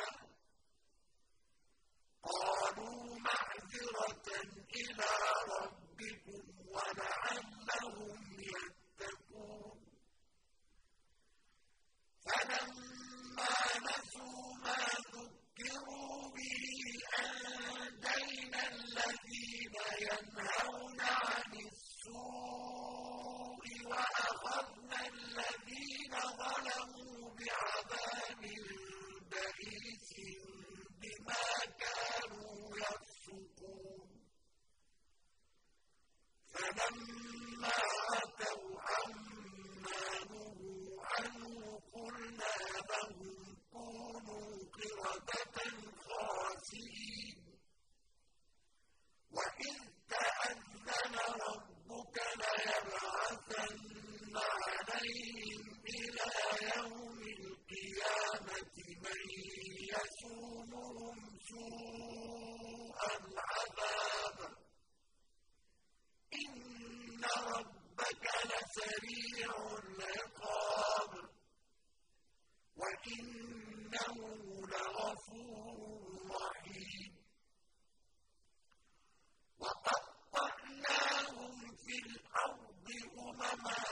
قالوا معذرة إلى ربكم ولعلهم يتقون فلما نسوا ما ذكروا به أنجينا الذين ينهون عن السوء وأخذنا الذين ظلموا بعذاب بئيس بما كانوا يفسقون فلما عتوا عما نهوا عنه قلنا لهم كونوا قردة خاسئين وإذ تأذن ربك ليبعثن عليهم إلى يوم القيامة من يسومهم سوء العذاب إن ربك لسريع العقاب وإنه لغفور رحيم وقطعناهم في الأرض أمما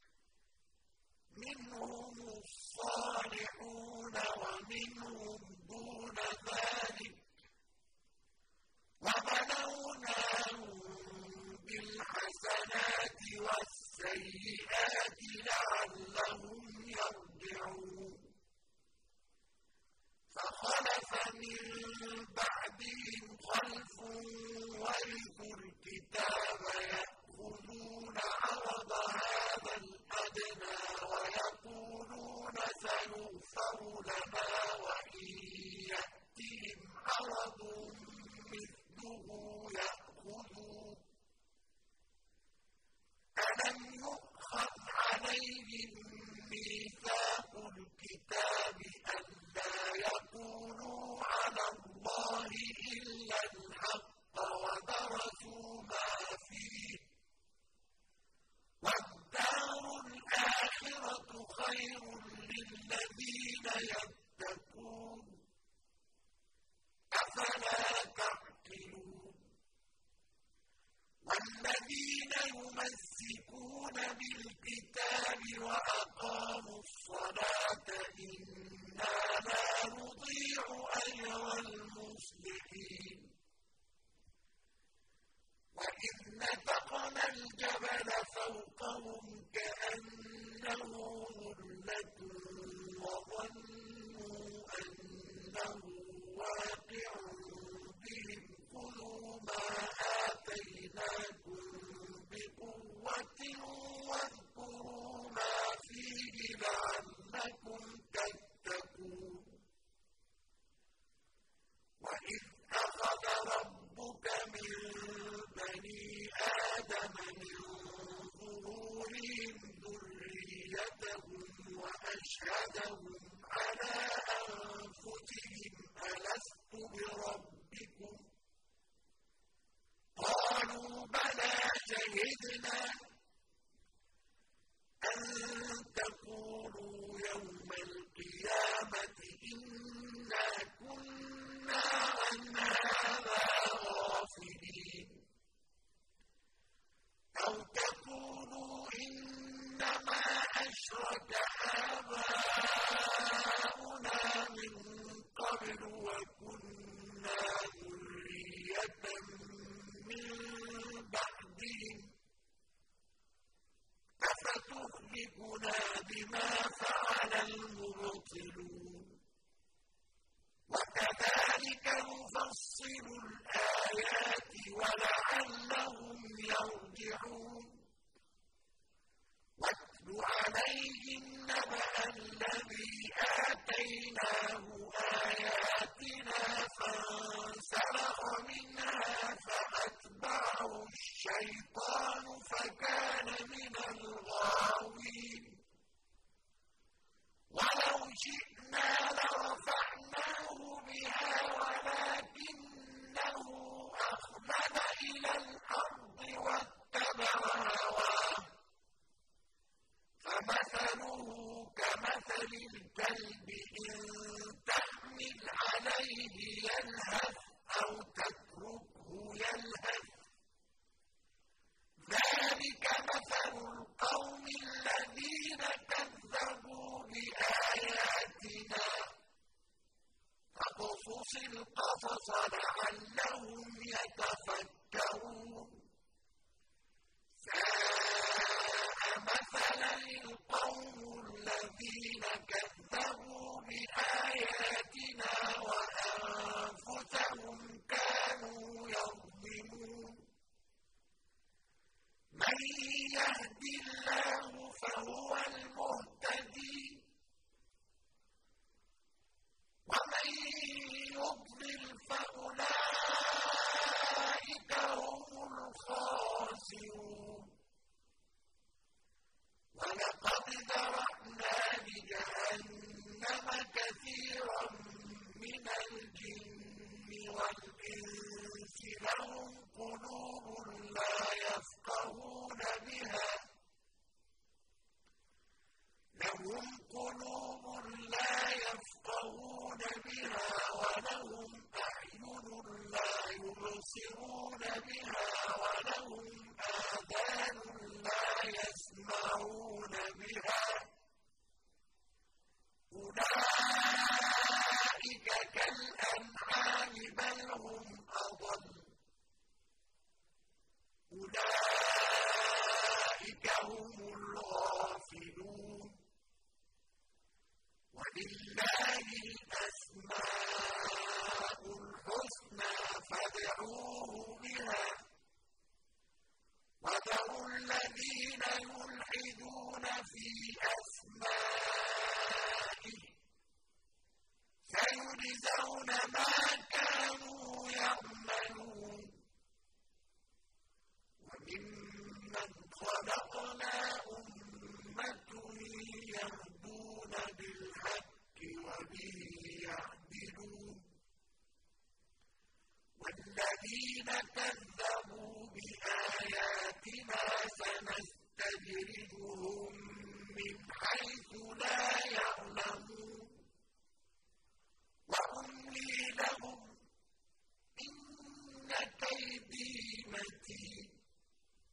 منهم الصالحون ومنهم دون ذلك وبلوناهم بالحسنات والسيئات لعلهم يرجعون الَّذِينَ يُمَسِّكُونَ بِالْكِتَابِ وَأَقَامُوا الصَّلَاةَ إِنَّا لَا نُضِيعُ أَجْرَ الْمُصْلِحِينَ وَإِذْ نَتَقْنَا الْجَبَلَ فَوْقَهُمْ كَأَنَّهُ ظُلَّةٌ وَظَنُّوا أَنَّهُ وَاقِعٌ بِهِمْ خُذُوا مَا آتَيْنَاكُم بِقُوَّةٍ وَاذْكُرُوا مَا فِيهِ لَعَلَّكُمْ تَتَّقُونَ وَإِذْ أَخَذَ رَبُّكَ مِن بَنِي آدَمَ مِن ظُهُورِهِمْ ذُرِّيَّتَهُمْ وَأَشْهَدَهُمْ عَلَىٰ أَنفُسِهِمْ أَلَسْتُ بِرَبِّكُمْ ۖ قَالُوا بَلَىٰ شَهِدْنَا أَن تَقُولُوا يَوْمَ الْقِيَامَةِ إِنَّا كُنَّا عَنْ هَٰذَا غَافِلِينَ أَوْ تَقُولُوا إِنَّمَا أَشْرَكَ آبَاؤُنَا مِن قَبْلُ وَكُنَّا ذُرِّيَّةً مِّن بَعْدِهِمْ أَفَتُهْلِكُنَا بِمَا فَعَلَ الْمُبْطِلُونَ وَكَذَٰلِكَ نُفَصِّلُ الْآيَاتِ وَلَعَلَّهُمْ يَرْجِعُونَ وَاتْلُ عَلَيْهِمْ نَبَأَ الَّذِي آتَيْنَاهُ آيَاتِنَا فَانسَلَخَ مِنْهَا فَأَتْبَعَهُ الشَّيْطَانُ فَكَانَ مِنَ الْغَاوِينَ وَلَوْ شِئْنَا لَرَفَعْنَاهُ بِهَا وَلَٰكِنَّهُ أَخْلَدَ إِلَى الْأَرْضِ وَاتَّبَعَ هَوَاهُ فَمَثَلُهُ كَمَثَلِ الْكَلْبِ إِن تَحْمِلْ عَلَيْهِ يَلْهَثْ أَوْ تَتْرُكْهُ يَلْهَث ۚ ذَٰلِكَ مَثَلُ الْقَوْمِ الَّذِينَ كَذَّبُوا بِآيَاتِنَا ۚ فَاقْصُصِ الْقَصَصَ لَعَلَّهُمْ يَتَفَكَّرُونَ سَاءَ مَثَلًا الْقَوْمُ الَّذِينَ كَذَّبُوا بِآيَاتِنَا وَأَنفُسَهُمْ كَانُوا يَظْلِمُونَ مَن يَهْدِ اللَّهُ فَهُوَ الْمُهْتَدِي وَمَن يُضْلِلْ فَأُولَٰئِكَ هُمُ الْخَاسِرُونَ وَلَقَدْ ذَرَأْنَا لِجَهَنَّمَ كَثِيرًا مِّنَ الْجِنِّ وَالْإِنسِ لَهُمْ قُلُوبٌ لَّا يَفْقَهُونَ بِهَا لَهُمْ قُلُوبٌ لَّا يَفْقَهُونَ بِهَا وَلَهُمْ أَعْيُنٌ لَّا يُبْصِرُونَ بِهَا وَلَهُمْ آذَانٌ لَّا يَسْمَعُونَ بِهَا ۚ أُولَٰئِكَ كَالْأَنْعَامِ بَلْ هُمْ أَضَلُّ ۚ أُولَٰئِكَ هُمُ الْغَافِلُونَ وَلِلَّهِ الْأَسْمَاءُ الْحُسْنَىٰ فَادْعُوهُ بِهَا ۖ وَذَرُوا الَّذِينَ يُلْحِدُونَ فِي أَسْمَائِهِ ۚ سَيُجْزَوْنَ مَا كَانُوا يَعْمَلُونَ وَمِمَّنْ خَلَقْنَا أُمَّةٌ يَهْدُونَ بِالْحَقِّ وَبِهِ يَعْدِلُونَ وَالَّذِينَ كَذَّبُوا بِآيَاتِنَا سَنَسْتَدْرِجُهُم مِّنْ حَيْثُ لَا يَعْلَمُونَ وَأُمْلِي لَهُمْ ۚ إِنَّ كَيْدِي مَتِينٌ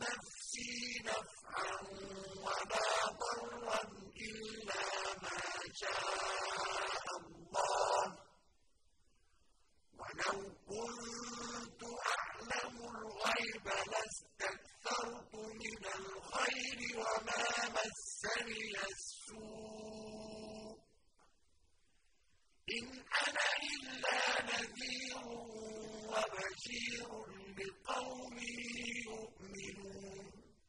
نَفْسِي نَفْعًا وَلَا ضَرًّا إِلَّا مَا شَاءَ اللَّهُ ۚ وَلَوْ كُنتُ أَعْلَمُ الْغَيْبَ لَاسْتَكْثَرْتُ مِنَ الْخَيْرِ وَمَا مَسَّنِيَ السُّوءُ ۚ إِنْ أَنَا إِلَّا نَذِيرٌ وَبَشِيرٌ لِقَوْمٍ يُؤْمِنُونَ.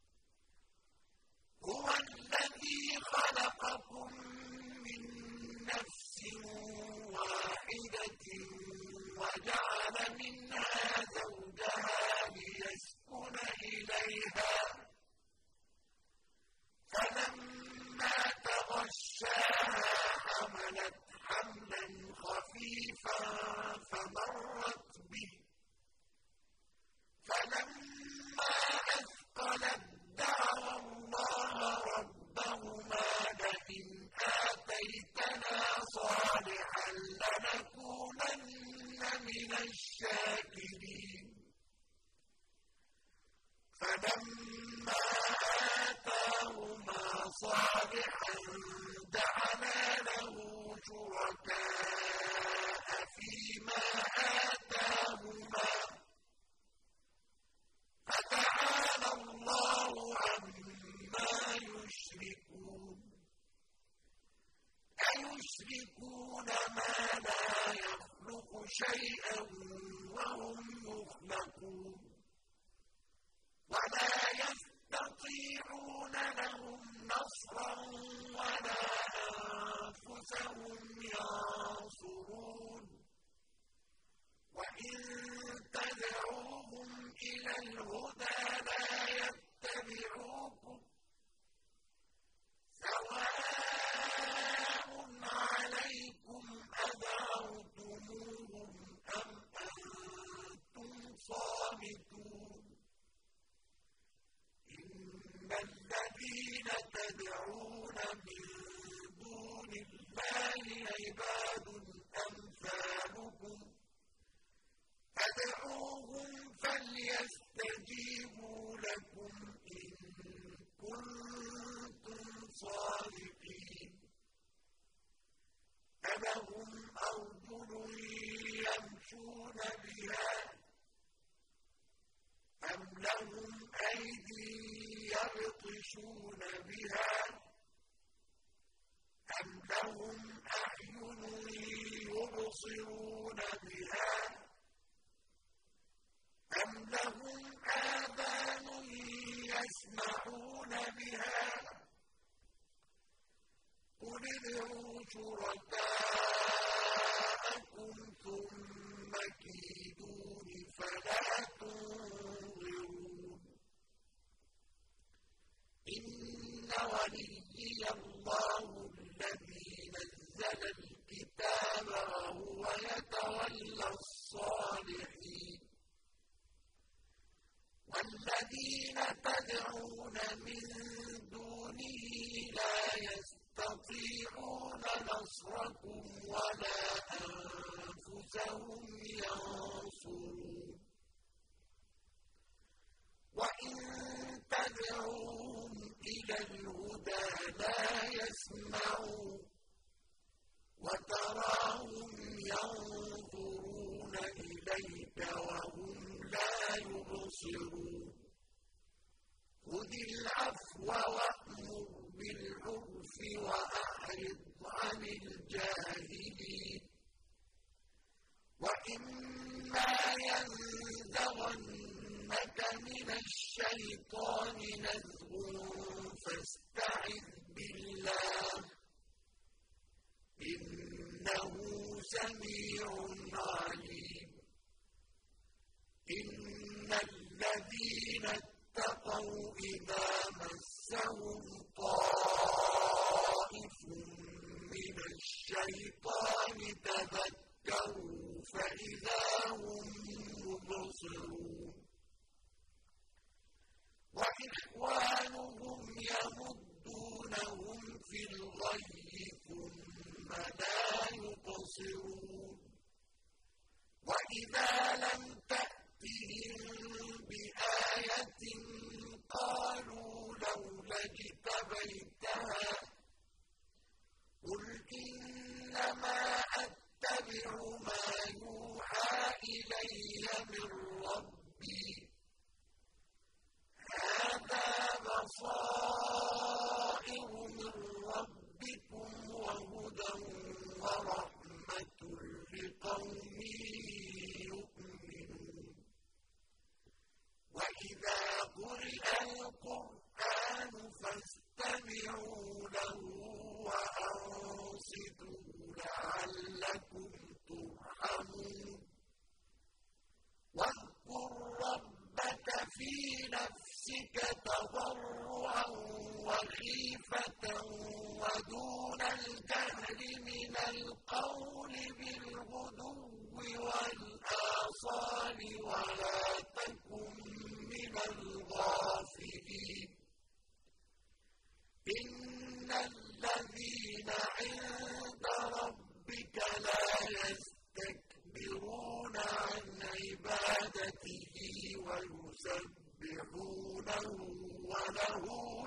هُوَ الَّذِي خَلَقَكُم مِّن نَّفْسٍ وَاحِدَةٍ وَجَعَلَ مِنْهَا زَوْجَهَا لِيَسْكُنَ إِلَيْهَا ۖ فَلَمَّا تَغَشَّاهَا حَمَلَتْ حَمْلًا خَفِيفًا فَمَرَّتْ بِهِ ۖ فَلَمَّا أَثْقَلَت دَّعَوَا اللَّهَ رَبَّهُمَا لَئِنْ آتَيْتَنَا صَالِحًا لَّنَكُونَنَّ مِنَ الشَّاكِرِينَ. فَلَمَّا آتَاهُمَا صَالِحًا جَعَلَا لَهُ شُرَكَاءَ فِيمَا آتَاهُمَا ۚ فَتَعَالَى اللَّهُ عَمَّا يُشْرِكُونَ. أَيُشْرِكُونَ مَا لَا يَخْلُقُ شَيْئًا وَهُمْ يُخْلَقُونَ وَلَا يَسْتَطِيعُونَ لَهُمْ نَصْرًا وَلَا أَنفُسَهُمْ يَنصُرُونَ. وَإِن تَدْعُوهُمْ إِلَى الْهُدَىٰ لَا يَتَّبِعُوكُمْ ۚ سَوَاءٌ عَلَيْكُمْ أَدَعَوْتُمُوهُمْ أَمْ أَنتُمْ صَامِتُونَ. إِنَّ الَّذِينَ تَدْعُونَ مِن دُونِ اللَّهِ عِبَادٌ أَمْثَالُكُمْ ۖ فَادْعُوهُمْ فَلْيَسْتَجِيبُوا لَكُمْ إِن كُنتُمْ صَادِقِينَ. أَلَهُمْ أَرْجُلٌ يَمْشُونَ بِهَا أَمْ لَهُمْ أَيْدٍ يَبْطِشُونَ بِهَا أَمْ لَهُمْ أَعْيُنٌ يُبْصِرُونَ بِهَا أَمْ لَهُمْ آذَانٌ يَسْمَعُونَ بِهَا ۗ قُلِ ادْعُوا شُرَكَاءَكُمْ ثُمَّ كِيدُونِ فَلَا تُنظِرُونِ. إِنَّ وَلِيِّيَ اللَّهُ الَّذِي نَزَّلَ الْكِتَابَ وَهُوَ يَتَوَلَّى الصَّالِحِينَ. وَالَّذِينَ تَدْعُونَ مِن دُونِهِ لَا يَسْتَطِيعُونَ نَصْرَكُمْ وَلَا أَنفُسَهُمْ يَنصُرُونَ. وَإِن تَدْعُوهُمْ إِلَى الْهُدَىٰ لَا يَسْمَعُوا ۖ وَتَرَاهُمْ يَنظُرُونَ إِلَيْكَ وَهُمْ لَا يُبْصِرُونَ. خُذِ الْعَفْوَ وَأْمُرْ بِالْعُرْفِ وَأَعْرِضْ عَنِ الْجَاهِلِينَ. وَإِمَّا يَنزَغَنَّكَ مِنَ الشَّيْطَانِ نَزْغٌ فَاسْتَعِذْ بِاللَّهِ ۖ إِنَّهُ سَمِيعٌ عَلِيمٌ. إِنَّ الَّذِينَ اتَّقَوْا إِذَا مَسَّهُمْ طَائِفٌ مِّنَ الشَّيْطَانِ تَذَكَّرُوا فَإِذَا هُم مُّبْصِرُونَ. وَإِخْوَانُهُمْ يَمُدُّونَهُمْ فِي الْغَيِّ ثُمَّ لَا يُقْصِرُونَ. وَإِذَا لَمْ تَأْتِهِم بِآيَةٍ بَصَائِرُ مِن رَّبِّكُمْ وَهُدًى وَرَحْمَةٌ لِّقَوْمٍ يُؤْمِنُونَ وَإِذَا قُرِئَ الْقُرْآنُ فَاسْتَمِعُوا لَهُ وَأَنصِتُوا لَعَلَّكُمْ تُرْحَمُونَ وَاذْكُر رَّبَّكَ فِي نَفْسِكَ تَضَرُّعًا وَخِيفَةً وَدُونَ الْجَهْرِ مِنَ الْقَوْلِ بِالْغُدُوِّ وَالْآصَالِ وَلَا تَكُن مِّنَ الْغَافِلِينَ إِنَّ الَّذِينَ عِندَ رَبِّكَ لَا يَسْتَكْبِرُونَ عَنْ عِبَادَتِهِ وَيُسَبِّحُونَهُ وَلَهُ